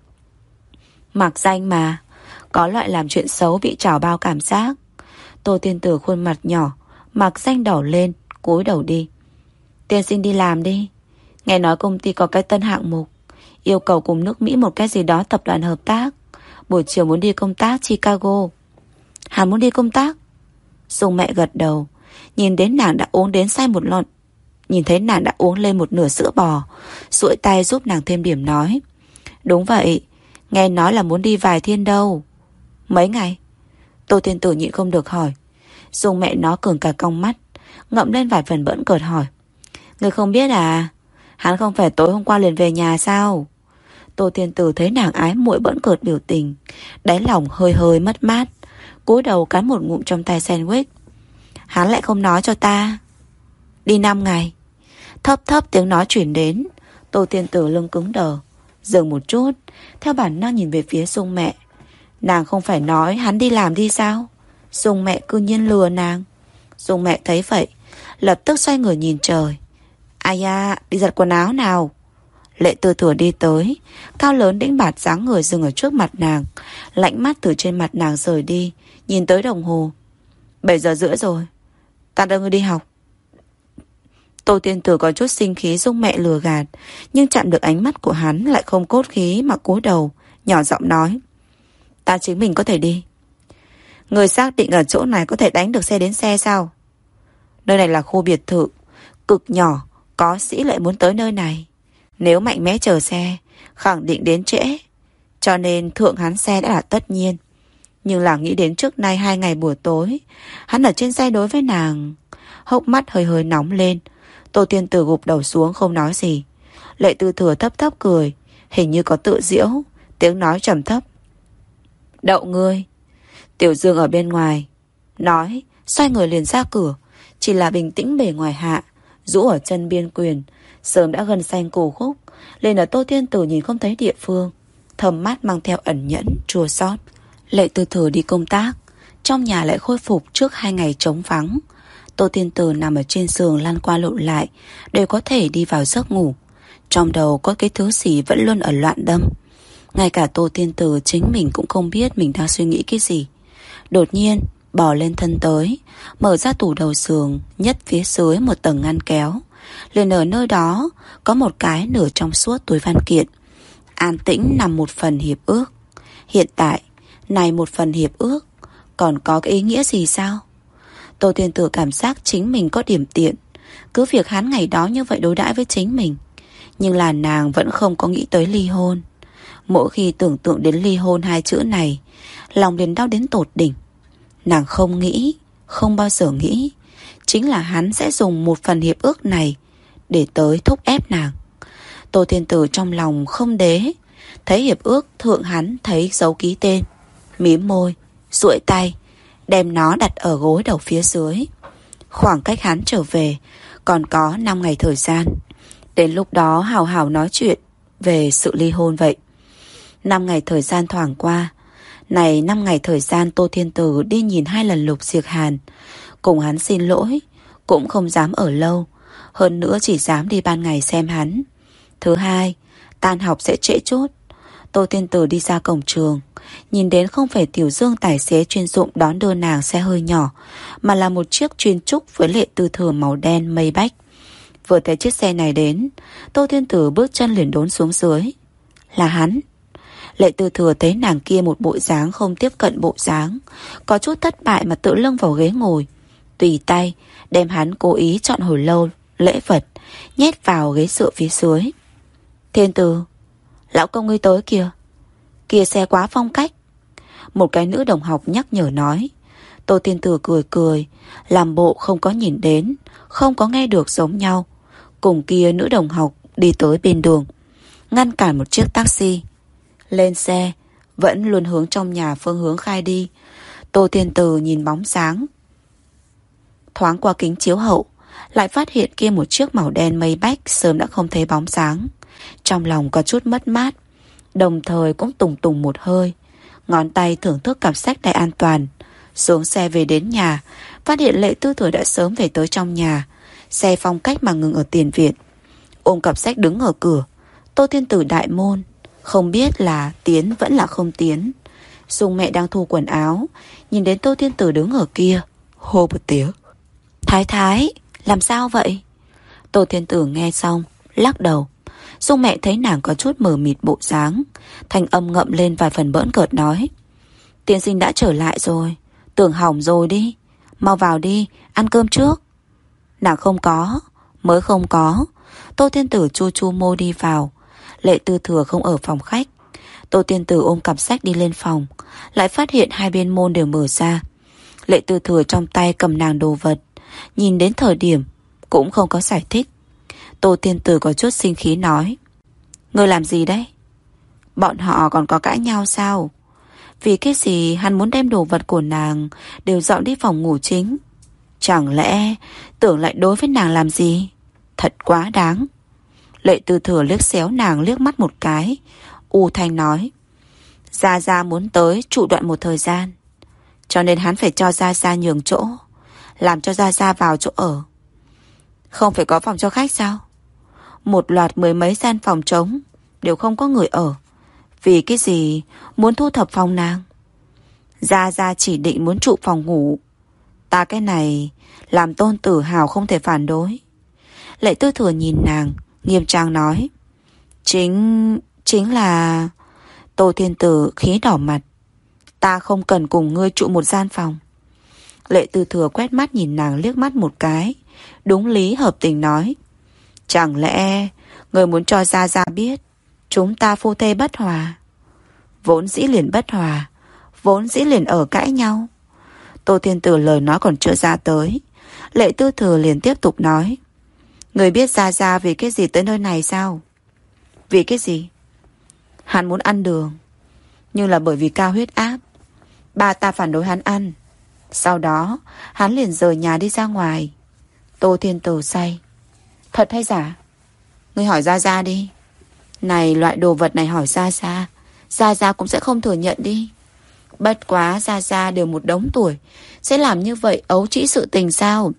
Mặc danh mà, có loại làm chuyện xấu bị trào bao cảm giác. Tô Thiên Tử khuôn mặt nhỏ, mặc danh đỏ lên, cúi đầu đi. Tiên sinh đi làm đi. Nghe nói công ty có cái tân hạng mục, yêu cầu cùng nước Mỹ một cái gì đó tập đoàn hợp tác, buổi chiều muốn đi công tác Chicago. Hắn muốn đi công tác? Dung mẹ gật đầu, nhìn đến nàng đã uống đến say một lon, nhìn thấy nàng đã uống lên một nửa sữa bò, duỗi tay giúp nàng thêm điểm nói: Đúng vậy, nghe nói là muốn đi vài thiên đâu. Mấy ngày? Tô Thiên Tử nhịn không được hỏi. Dung mẹ nó cường cả cong mắt, ngậm lên vài phần bỡn cợt hỏi: Người không biết à? Hắn không phải tối hôm qua liền về nhà sao? Tô Thiên Tử thấy nàng ái muội bỡn cợt biểu tình, đáy lòng hơi hơi mất mát, cúi đầu cắn một ngụm trong tay sandwich. Hắn lại không nói cho ta. Đi năm ngày. Thấp thấp tiếng nói chuyển đến. Tô Thiên Tử lưng cứng đờ, dừng một chút, theo bản năng nhìn về phía Dung mẹ. Nàng không phải nói hắn đi làm đi sao? Dung mẹ cư nhiên lừa nàng. Dung mẹ thấy vậy, lập tức xoay người nhìn trời. Ai da, đi giặt quần áo nào. Lệ Tư Thừa đi tới, cao lớn đĩnh bạt dáng người dừng ở trước mặt nàng, lạnh mắt từ trên mặt nàng rời đi, nhìn tới đồng hồ. Bảy giờ rưỡi rồi, ta đưa ngươi đi học. Tô Thiên Tử có chút sinh khí Dung mẹ lừa gạt, nhưng chặn được ánh mắt của hắn lại không cốt khí mà cúi đầu, nhỏ giọng nói: Ta chính mình có thể đi. Người xác định ở chỗ này có thể đánh được xe đến xe sao? Nơi này là khu biệt thự, cực nhỏ, có sĩ lại muốn tới nơi này. Nếu mạnh mẽ chờ xe, khẳng định đến trễ. Cho nên thượng hắn xe đã là tất nhiên. Nhưng là nghĩ đến trước nay hai ngày buổi tối hắn ở trên xe đối với nàng. Hốc mắt hơi hơi nóng lên. Tô Thiên Tử gục đầu xuống không nói gì. Lệ Tư Thừa thấp thấp cười, hình như có tự giễu, tiếng nói trầm thấp. Đậu ngươi. Tiểu Dương ở bên ngoài nói, xoay người liền ra cửa. Chỉ là bình tĩnh bề ngoài hạ, rũ ở chân biên quyền, sớm đã gần xanh cổ khúc. Lên ở Tô Thiên Tử nhìn không thấy địa phương, thầm mắt mang theo ẩn nhẫn, chua xót. Lệ Tư Thừa đi công tác, trong nhà lại khôi phục trước hai ngày trống vắng. Tô Thiên Tử nằm ở trên giường lăn qua lộn lại, đều có thể đi vào giấc ngủ. Trong đầu có cái thứ gì vẫn luôn ở loạn đâm. Ngay cả Tô Thiên Tử chính mình cũng không biết mình đang suy nghĩ cái gì. Đột nhiên bò lên thân tới, mở ra tủ đầu giường, nhất phía dưới một tầng ngăn kéo. Liền ở nơi đó có một cái nửa trong suốt túi văn kiện, an tĩnh nằm một phần hiệp ước. Hiện tại này một phần hiệp ước còn có cái ý nghĩa gì sao? Tô Thiên Tử cảm giác chính mình có điểm tiện, cứ việc hắn ngày đó như vậy đối đãi với chính mình. Nhưng là nàng vẫn không có nghĩ tới ly hôn. Mỗi khi tưởng tượng đến ly hôn hai chữ này, lòng liền đau đến tột đỉnh. Nàng không nghĩ, không bao giờ nghĩ, chính là hắn sẽ dùng một phần hiệp ước này để tới thúc ép nàng. Tô Thiên Tử trong lòng không đế, thấy hiệp ước thượng hắn thấy dấu ký tên, mím môi, duỗi tay, đem nó đặt ở gối đầu phía dưới. Khoảng cách hắn trở về còn có năm ngày thời gian. Đến lúc đó hào hào nói chuyện về sự ly hôn vậy. Năm ngày thời gian thoảng qua. Này năm ngày thời gian Tô Thiên Tử đi nhìn hai lần Lục Diệc Hàn, cùng hắn xin lỗi, cũng không dám ở lâu. Hơn nữa chỉ dám đi ban ngày xem hắn. Thứ hai, tan học sẽ trễ chút. Tô Thiên Tử đi ra cổng trường, nhìn đến không phải Tiểu Dương tài xế chuyên dụng đón đưa nàng xe hơi nhỏ, mà là một chiếc chuyên trúc với Lệ Tư Thừa màu đen mây bách. Vừa thấy chiếc xe này đến, Tô Thiên Tử bước chân liền đốn xuống dưới. Là hắn. Lệ Tư Thừa thấy nàng kia một bộ dáng không tiếp cận bộ dáng, có chút thất bại mà tự lưng vào ghế ngồi, tùy tay đem hắn cố ý chọn hồi lâu lễ vật nhét vào ghế dựa phía dưới. Thiên Tử, lão công ngươi tới kìa. Kia xe quá phong cách. Một cái nữ đồng học nhắc nhở nói. Tô Thiên Tử cười cười, làm bộ không có nhìn đến, không có nghe được giống nhau. Cùng kia nữ đồng học đi tới bên đường, ngăn cản một chiếc taxi. Lên xe, vẫn luôn hướng trong nhà phương hướng khai đi. Tô Thiên Tử nhìn bóng sáng, thoáng qua kính chiếu hậu, lại phát hiện kia một chiếc màu đen mây bách sớm đã không thấy bóng sáng. Trong lòng có chút mất mát, đồng thời cũng tùng tùng một hơi, ngón tay thưởng thức cặp sách tay an toàn. Xuống xe về đến nhà, phát hiện Lệ Tư Thừa đã sớm về tới trong nhà. Xe phong cách mà ngừng ở tiền viện, ôm cặp sách đứng ở cửa. Tô Thiên Tử đại môn, không biết là tiến vẫn là không tiến. Dung mẹ đang thu quần áo, nhìn đến Tô Thiên Tử đứng ở kia, hô một tiếng. Thái thái, làm sao vậy? Tô Thiên Tử nghe xong, lắc đầu. Dung mẹ thấy nàng có chút mờ mịt bộ dáng, thanh âm ngậm lên vài phần bỡn cợt nói. Tiên sinh đã trở lại rồi, tưởng hỏng rồi đi. Mau vào đi, ăn cơm trước. Nàng không có, mới không có. Tô Thiên Tử chu chu môi đi vào. Lệ Tư Thừa không ở phòng khách. Tô Thiên Tử ôm cặp sách đi lên phòng, lại phát hiện hai bên môn đều mở ra. Lệ Tư Thừa trong tay cầm nàng đồ vật, nhìn đến thời điểm cũng không có giải thích. Tô Thiên Tử có chút sinh khí nói. Ngươi làm gì đấy? Bọn họ còn có cãi nhau sao? Vì cái gì hắn muốn đem đồ vật của nàng đều dọn đi phòng ngủ chính? Chẳng lẽ tưởng lại đối với nàng làm gì? Thật quá đáng. Lệ Tư Thừa liếc xéo nàng liếc mắt một cái, u thanh nói. Gia Gia muốn tới trụ đoạn một thời gian, cho nên hắn phải cho Gia Gia nhường chỗ, làm cho Gia Gia vào chỗ ở. Không phải có phòng cho khách sao? Một loạt mười mấy gian phòng trống đều không có người ở, vì cái gì muốn thu thập phòng nàng? Gia Gia chỉ định muốn trụ phòng ngủ, ta cái này làm tôn tử hào không thể phản đối. Lệ Tư Thừa nhìn nàng, nghiêm trang nói. Chính... chính là... Tô Thiên Tử khí đỏ mặt. Ta không cần cùng ngươi trụ một gian phòng. Lệ Tư Thừa quét mắt nhìn nàng liếc mắt một cái, đúng lý hợp tình nói: Chẳng lẽ người muốn cho Gia Gia biết chúng ta phu thê bất hòa? Vốn dĩ liền bất hòa, vốn dĩ liền ở cãi nhau. Tô Thiên Tử lời nói còn chưa ra tới, Lệ Tư Thừa liền tiếp tục nói: Người biết Gia Gia vì cái gì tới nơi này sao? Vì cái gì? Hắn muốn ăn đường, nhưng là bởi vì cao huyết áp, ba ta phản đối hắn ăn. Sau đó hắn liền rời nhà đi ra ngoài. Tô Thiên Tử say: Thật hay giả? Ngươi hỏi Gia Gia đi. Này, loại đồ vật này hỏi Gia Gia, Gia Gia cũng sẽ không thừa nhận đi. Bất quá Gia Gia đều một đống tuổi, sẽ làm như vậy ấu trĩ sự tình sao?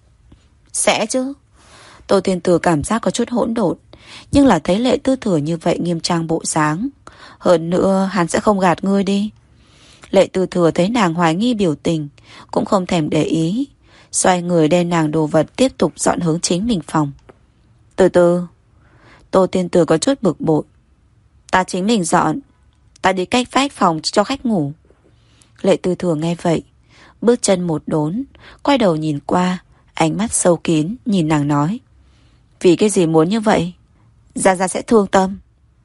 Sẽ chứ. Tô Thiên Tử cảm giác có chút hỗn độn, nhưng là thấy Lệ Tư Thừa như vậy nghiêm trang bộ dáng, hơn nữa hắn sẽ không gạt ngươi đi. Lệ Tư Thừa thấy nàng hoài nghi biểu tình, cũng không thèm để ý, xoay người đem nàng đồ vật tiếp tục dọn hướng chính mình phòng. Từ từ. Tô Thiên Tử có chút bực bội: Ta chính mình dọn, ta đi cách vách phòng cho khách ngủ. Lệ Tư Thừa nghe vậy, bước chân một đốn, quay đầu nhìn qua, ánh mắt sâu kín nhìn nàng nói: Vì cái gì muốn như vậy? Gia Gia sẽ thương tâm.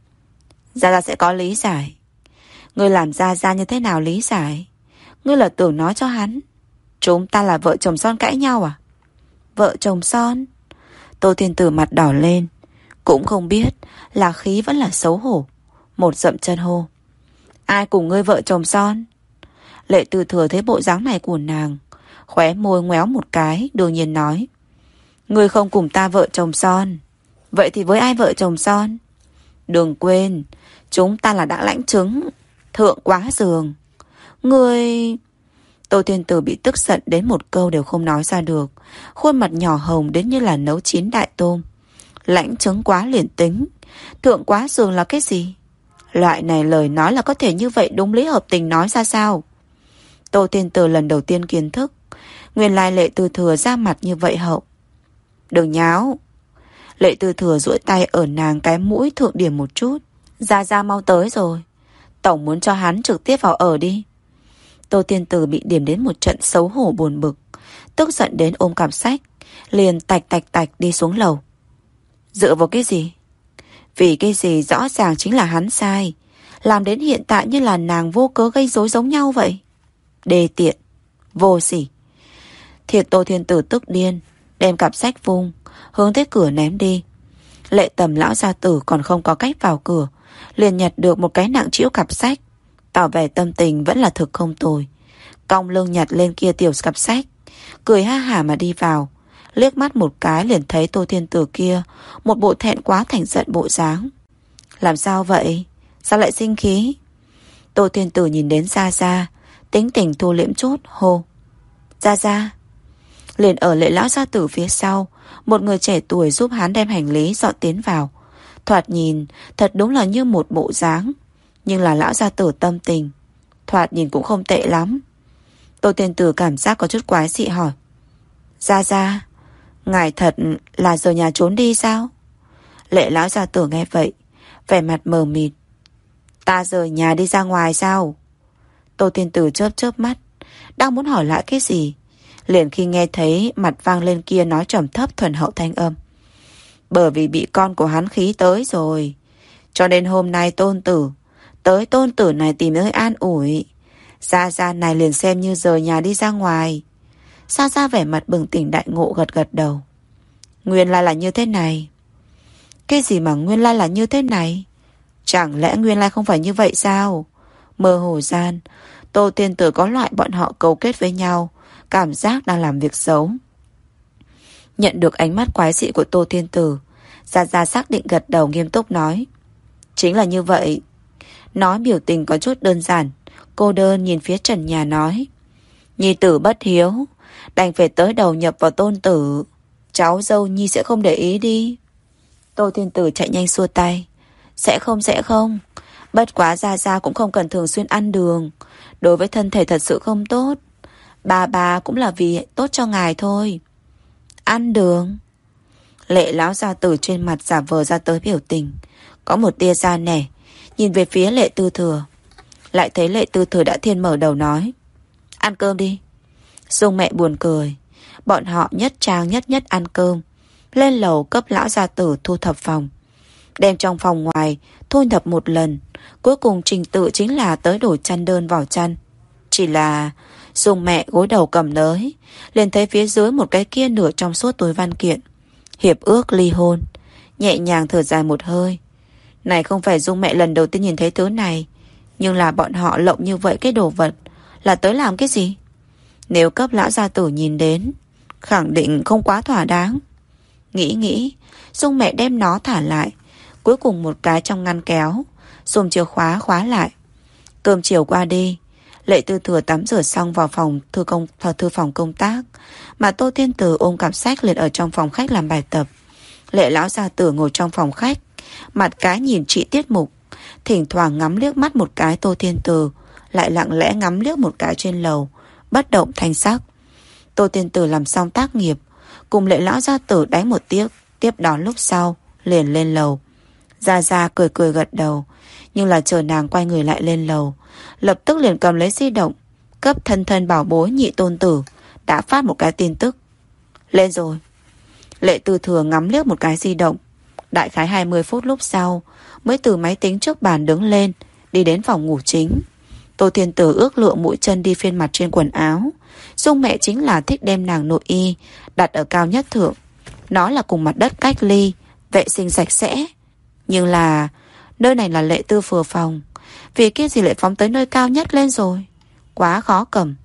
Gia Gia sẽ có lý giải. Ngươi làm Gia Gia như thế nào lý giải? Ngươi là tưởng nói cho hắn chúng ta là vợ chồng son cãi nhau à? Vợ chồng son? Tô Thiên Tử mặt đỏ lên, cũng không biết là khí vẫn là xấu hổ, một dậm chân hô: Ai cùng ngươi vợ chồng son? Lệ Tư Thừa thấy bộ dáng này của nàng, khóe môi ngoéo một cái, đương nhiên nói: Ngươi không cùng ta vợ chồng son, vậy thì với ai vợ chồng son? Đừng quên, chúng ta là đã lãnh chứng thượng quá giường. Ngươi... Tô Thiên Tử bị tức giận đến một câu đều không nói ra được, khuôn mặt nhỏ hồng đến như là nấu chín đại tôm. Lãnh chứng quá liền tính, thượng quá giường là cái gì? Loại này lời nói là có thể như vậy đúng lý hợp tình nói ra sao? Tô Thiên Tử lần đầu tiên kiến thức, nguyên lai Lệ Tư Thừa ra mặt như vậy hậu. Đừng nháo. Lệ Tư Thừa duỗi tay ở nàng cái mũi thượng điểm một chút: Gia Gia mau tới rồi, tổng muốn cho hắn trực tiếp vào ở đi. Tô Thiên Tử bị điểm đến một trận xấu hổ buồn bực, tức giận đến ôm cặp sách, liền tạch tạch tạch đi xuống lầu. Dựa vào cái gì? Vì cái gì rõ ràng chính là hắn sai, làm đến hiện tại như là nàng vô cớ gây rối giống nhau vậy. Đê tiện, vô sỉ. Thiệt Tô Thiên Tử tức điên, đem cặp sách vung, hướng tới cửa ném đi. Lệ Tầm lão gia tử còn không có cách vào cửa, liền nhặt được một cái nặng trĩu cặp sách, tỏ vẻ tâm tình vẫn là thực không tồi. Cong lưng nhặt lên kia tiểu cặp sách, cười ha hả mà đi vào, liếc mắt một cái liền thấy Tô Thiên Tử kia một bộ thẹn quá thành giận bộ dáng. Làm sao vậy? Sao lại sinh khí? Tô Thiên Tử nhìn đến Gia Gia, tính tình thu liễm chút, hô: Gia Gia. Liền ở Lệ lão gia tử phía sau, một người trẻ tuổi giúp hắn đem hành lý dọn tiến vào. Thoạt nhìn thật đúng là như một bộ dáng, nhưng là lão gia tử tâm tình thoạt nhìn cũng không tệ lắm. Tô Thiên Tử cảm giác có chút quái dị hỏi: Gia Gia, ngài thật là rời nhà trốn đi sao? Lệ lão gia tử nghe vậy, vẻ mặt mờ mịt: Ta rời nhà đi ra ngoài sao? Tô Thiên Tử chớp chớp mắt, đang muốn hỏi lại cái gì, liền khi nghe thấy mặt vang lên kia nói trầm thấp thuần hậu thanh âm: Bởi vì bị con của hắn khí tới rồi, cho nên hôm nay tôn tử tới tôn tử này tìm nơi an ủi. Gia Gia này liền xem như rời nhà đi ra ngoài. Gia Gia vẻ mặt bừng tỉnh đại ngộ gật gật đầu. Nguyên lai là như thế này. Cái gì mà nguyên lai là như thế này? Chẳng lẽ nguyên lai không phải như vậy sao? Mơ hồ gian, Tô Thiên Tử có loại bọn họ cấu kết với nhau, cảm giác đang làm việc xấu. Nhận được ánh mắt quái dị của Tô Thiên Tử, Gia Gia xác định gật đầu nghiêm túc nói: Chính là như vậy. Nói biểu tình có chút đơn giản, cô đơn nhìn phía trần nhà nói: Nhi tử bất hiếu, đành phải tới đầu nhập vào tôn tử. Cháu dâu Nhi sẽ không để ý đi. Tô Thiên Tử chạy nhanh xua tay: Sẽ không sẽ không. Bất quá Gia Gia cũng không cần thường xuyên ăn đường, đối với thân thể thật sự không tốt. Bà bà cũng là vì tốt cho ngài thôi. Ăn đường? Lệ lão gia tử trên mặt giả vờ ra tới biểu tình, có một tia da nẻ, nhìn về phía Lệ Tư Thừa. Lại thấy Lệ Tư Thừa đã thiên mở đầu nói: Ăn cơm đi. Dung mẹ buồn cười, bọn họ nhất trang nhất nhất ăn cơm, lên lầu cấp lão gia tử thu thập phòng, đem trong phòng ngoài thu thập một lần. Cuối cùng trình tự chính là tới đổi chăn đơn vỏ chăn. Chỉ là Dung mẹ gối đầu cầm nới, liền thấy phía dưới một cái kia nửa trong suốt túi văn kiện, hiệp ước ly hôn. Nhẹ nhàng thở dài một hơi. Này không phải Dung mẹ lần đầu tiên nhìn thấy thứ này, nhưng là bọn họ lộng như vậy cái đồ vật là tới làm cái gì? Nếu cấp lão gia tử nhìn đến, khẳng định không quá thỏa đáng. Nghĩ nghĩ, Dung mẹ đem nó thả lại, cuối cùng một cái trong ngăn kéo, dùng chìa khóa khóa lại. Cơm chiều qua đi, Lệ Tư Thừa tắm rửa xong vào phòng thư công vào thư phòng công tác, mà Tô Thiên Từ ôm cặp sách liền ở trong phòng khách làm bài tập. Lệ lão gia tử ngồi trong phòng khách, mặt cái nhìn chị tiết mục, thỉnh thoảng ngắm liếc mắt một cái Tô Thiên Từ, lại lặng lẽ ngắm liếc một cái trên lầu, bất động thanh sắc. Tô Thiên Từ làm xong tác nghiệp, cùng Lệ lão gia tử đánh một tiếc, tiếp đón lúc sau liền lên lầu. Gia Gia cười cười gật đầu, nhưng là chờ nàng quay người lại lên lầu, lập tức liền cầm lấy di động, cấp thân thân bảo bối nhị tôn tử đã phát một cái tin tức. Lên rồi. Lệ Tư Thừa ngắm liếc một cái di động, đại khái hai mươi phút lúc sau mới từ máy tính trước bàn đứng lên, đi đến phòng ngủ chính. Tô Thiên Tử ước lượng mũi chân đi phiên mặt trên quần áo. Dung mẹ chính là thích đem nàng nội y đặt ở cao nhất thượng. Nó là cùng mặt đất cách ly, vệ sinh sạch sẽ. Nhưng là nơi này là Lệ Tư Thừa phòng, vì cái gì lại phóng tới nơi cao nhất lên rồi? Quá khó cầm.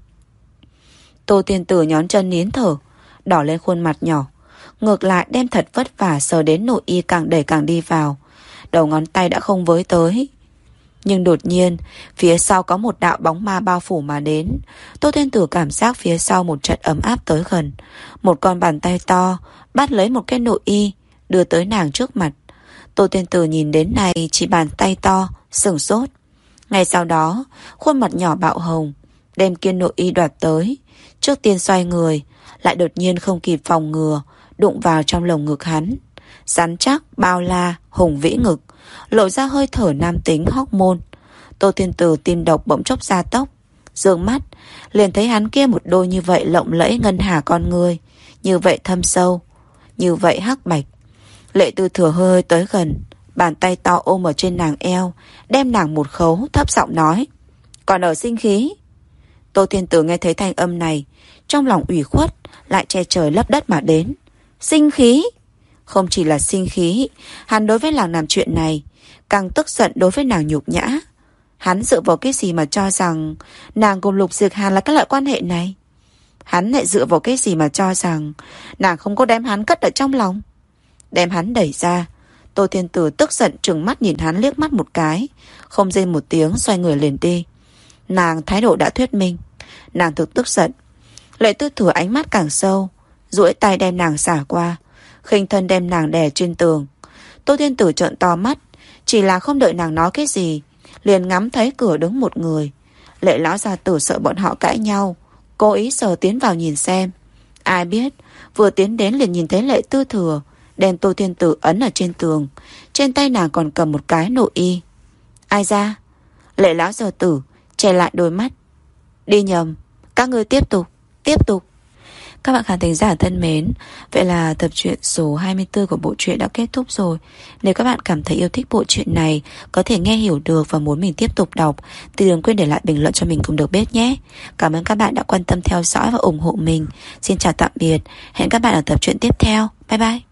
Tô Thiên Tử nhón chân nín thở, đỏ lên khuôn mặt nhỏ, ngược lại đem thật vất vả sờ đến nội y càng đẩy càng đi vào. Đầu ngón tay đã không với tới. Nhưng đột nhiên phía sau có một đạo bóng ma bao phủ mà đến. Tô Thiên Tử cảm giác phía sau một trận ấm áp tới gần. Một con bàn tay to bắt lấy một cái nội y, đưa tới nàng trước mặt. Tô Thiên Tử nhìn đến này chỉ bàn tay to, sửng sốt. Ngay sau đó khuôn mặt nhỏ bạo hồng, đem kiên nội y đoạt tới. Trước tiên xoay người, lại đột nhiên không kịp phòng ngừa, đụng vào trong lồng ngực hắn. Rắn chắc, bao la, hùng vĩ ngực, lộ ra hơi thở nam tính hormone. Tô Thiên Tử tim độc bỗng chốc gia tốc, dương mắt liền thấy hắn kia một đôi như vậy lộng lẫy ngân hà con người, như vậy thâm sâu, như vậy hắc bạch. Lệ Tư Thừa hơi hơi tới gần, bàn tay to ôm ở trên nàng eo, đem nàng một khấu, thấp giọng nói: còn ở sinh khí. Tô Thiên Tử nghe thấy thanh âm này, trong lòng ủy khuất lại che trời lấp đất mà đến. Sinh khí? Không chỉ là sinh khí, hắn đối với nàng làm chuyện này càng tức giận đối với nàng nhục nhã. Hắn dựa vào cái gì mà cho rằng nàng cùng Lục Diệc Hàn là các loại quan hệ này? Hắn lại dựa vào cái gì mà cho rằng nàng không có đem hắn cất ở trong lòng? Đem hắn đẩy ra. Tô Thiên Tử tức giận trừng mắt nhìn hắn liếc mắt một cái, không rên một tiếng xoay người liền đi. Nàng thái độ đã thuyết minh, nàng thực tức giận. Lệ Tư Thừa ánh mắt càng sâu, duỗi tay đem nàng xả qua, khinh thân đem nàng đè trên tường. Tô Thiên Tử trợn to mắt, chỉ là không đợi nàng nói cái gì, liền ngắm thấy cửa đứng một người. Lệ lão gia tử sợ bọn họ cãi nhau, cố ý sờ tiến vào nhìn xem. Ai biết vừa tiến đến liền nhìn thấy Lệ Tư Thừa đem Tô Thiên Tử ấn ở trên tường, trên tay nàng còn cầm một cái nội y. Ai ra? Lệ lão gia tử che lại đôi mắt. Đi nhầm, các ngươi tiếp tục, tiếp tục. Các bạn khán thính giả thân mến, vậy là tập truyện số hai mươi tư của bộ truyện đã kết thúc rồi. Nếu các bạn cảm thấy yêu thích bộ truyện này, có thể nghe hiểu được và muốn mình tiếp tục đọc, thì đừng quên để lại bình luận cho mình cùng được biết nhé. Cảm ơn các bạn đã quan tâm theo dõi và ủng hộ mình. Xin chào tạm biệt, hẹn các bạn ở tập truyện tiếp theo. Bye bye.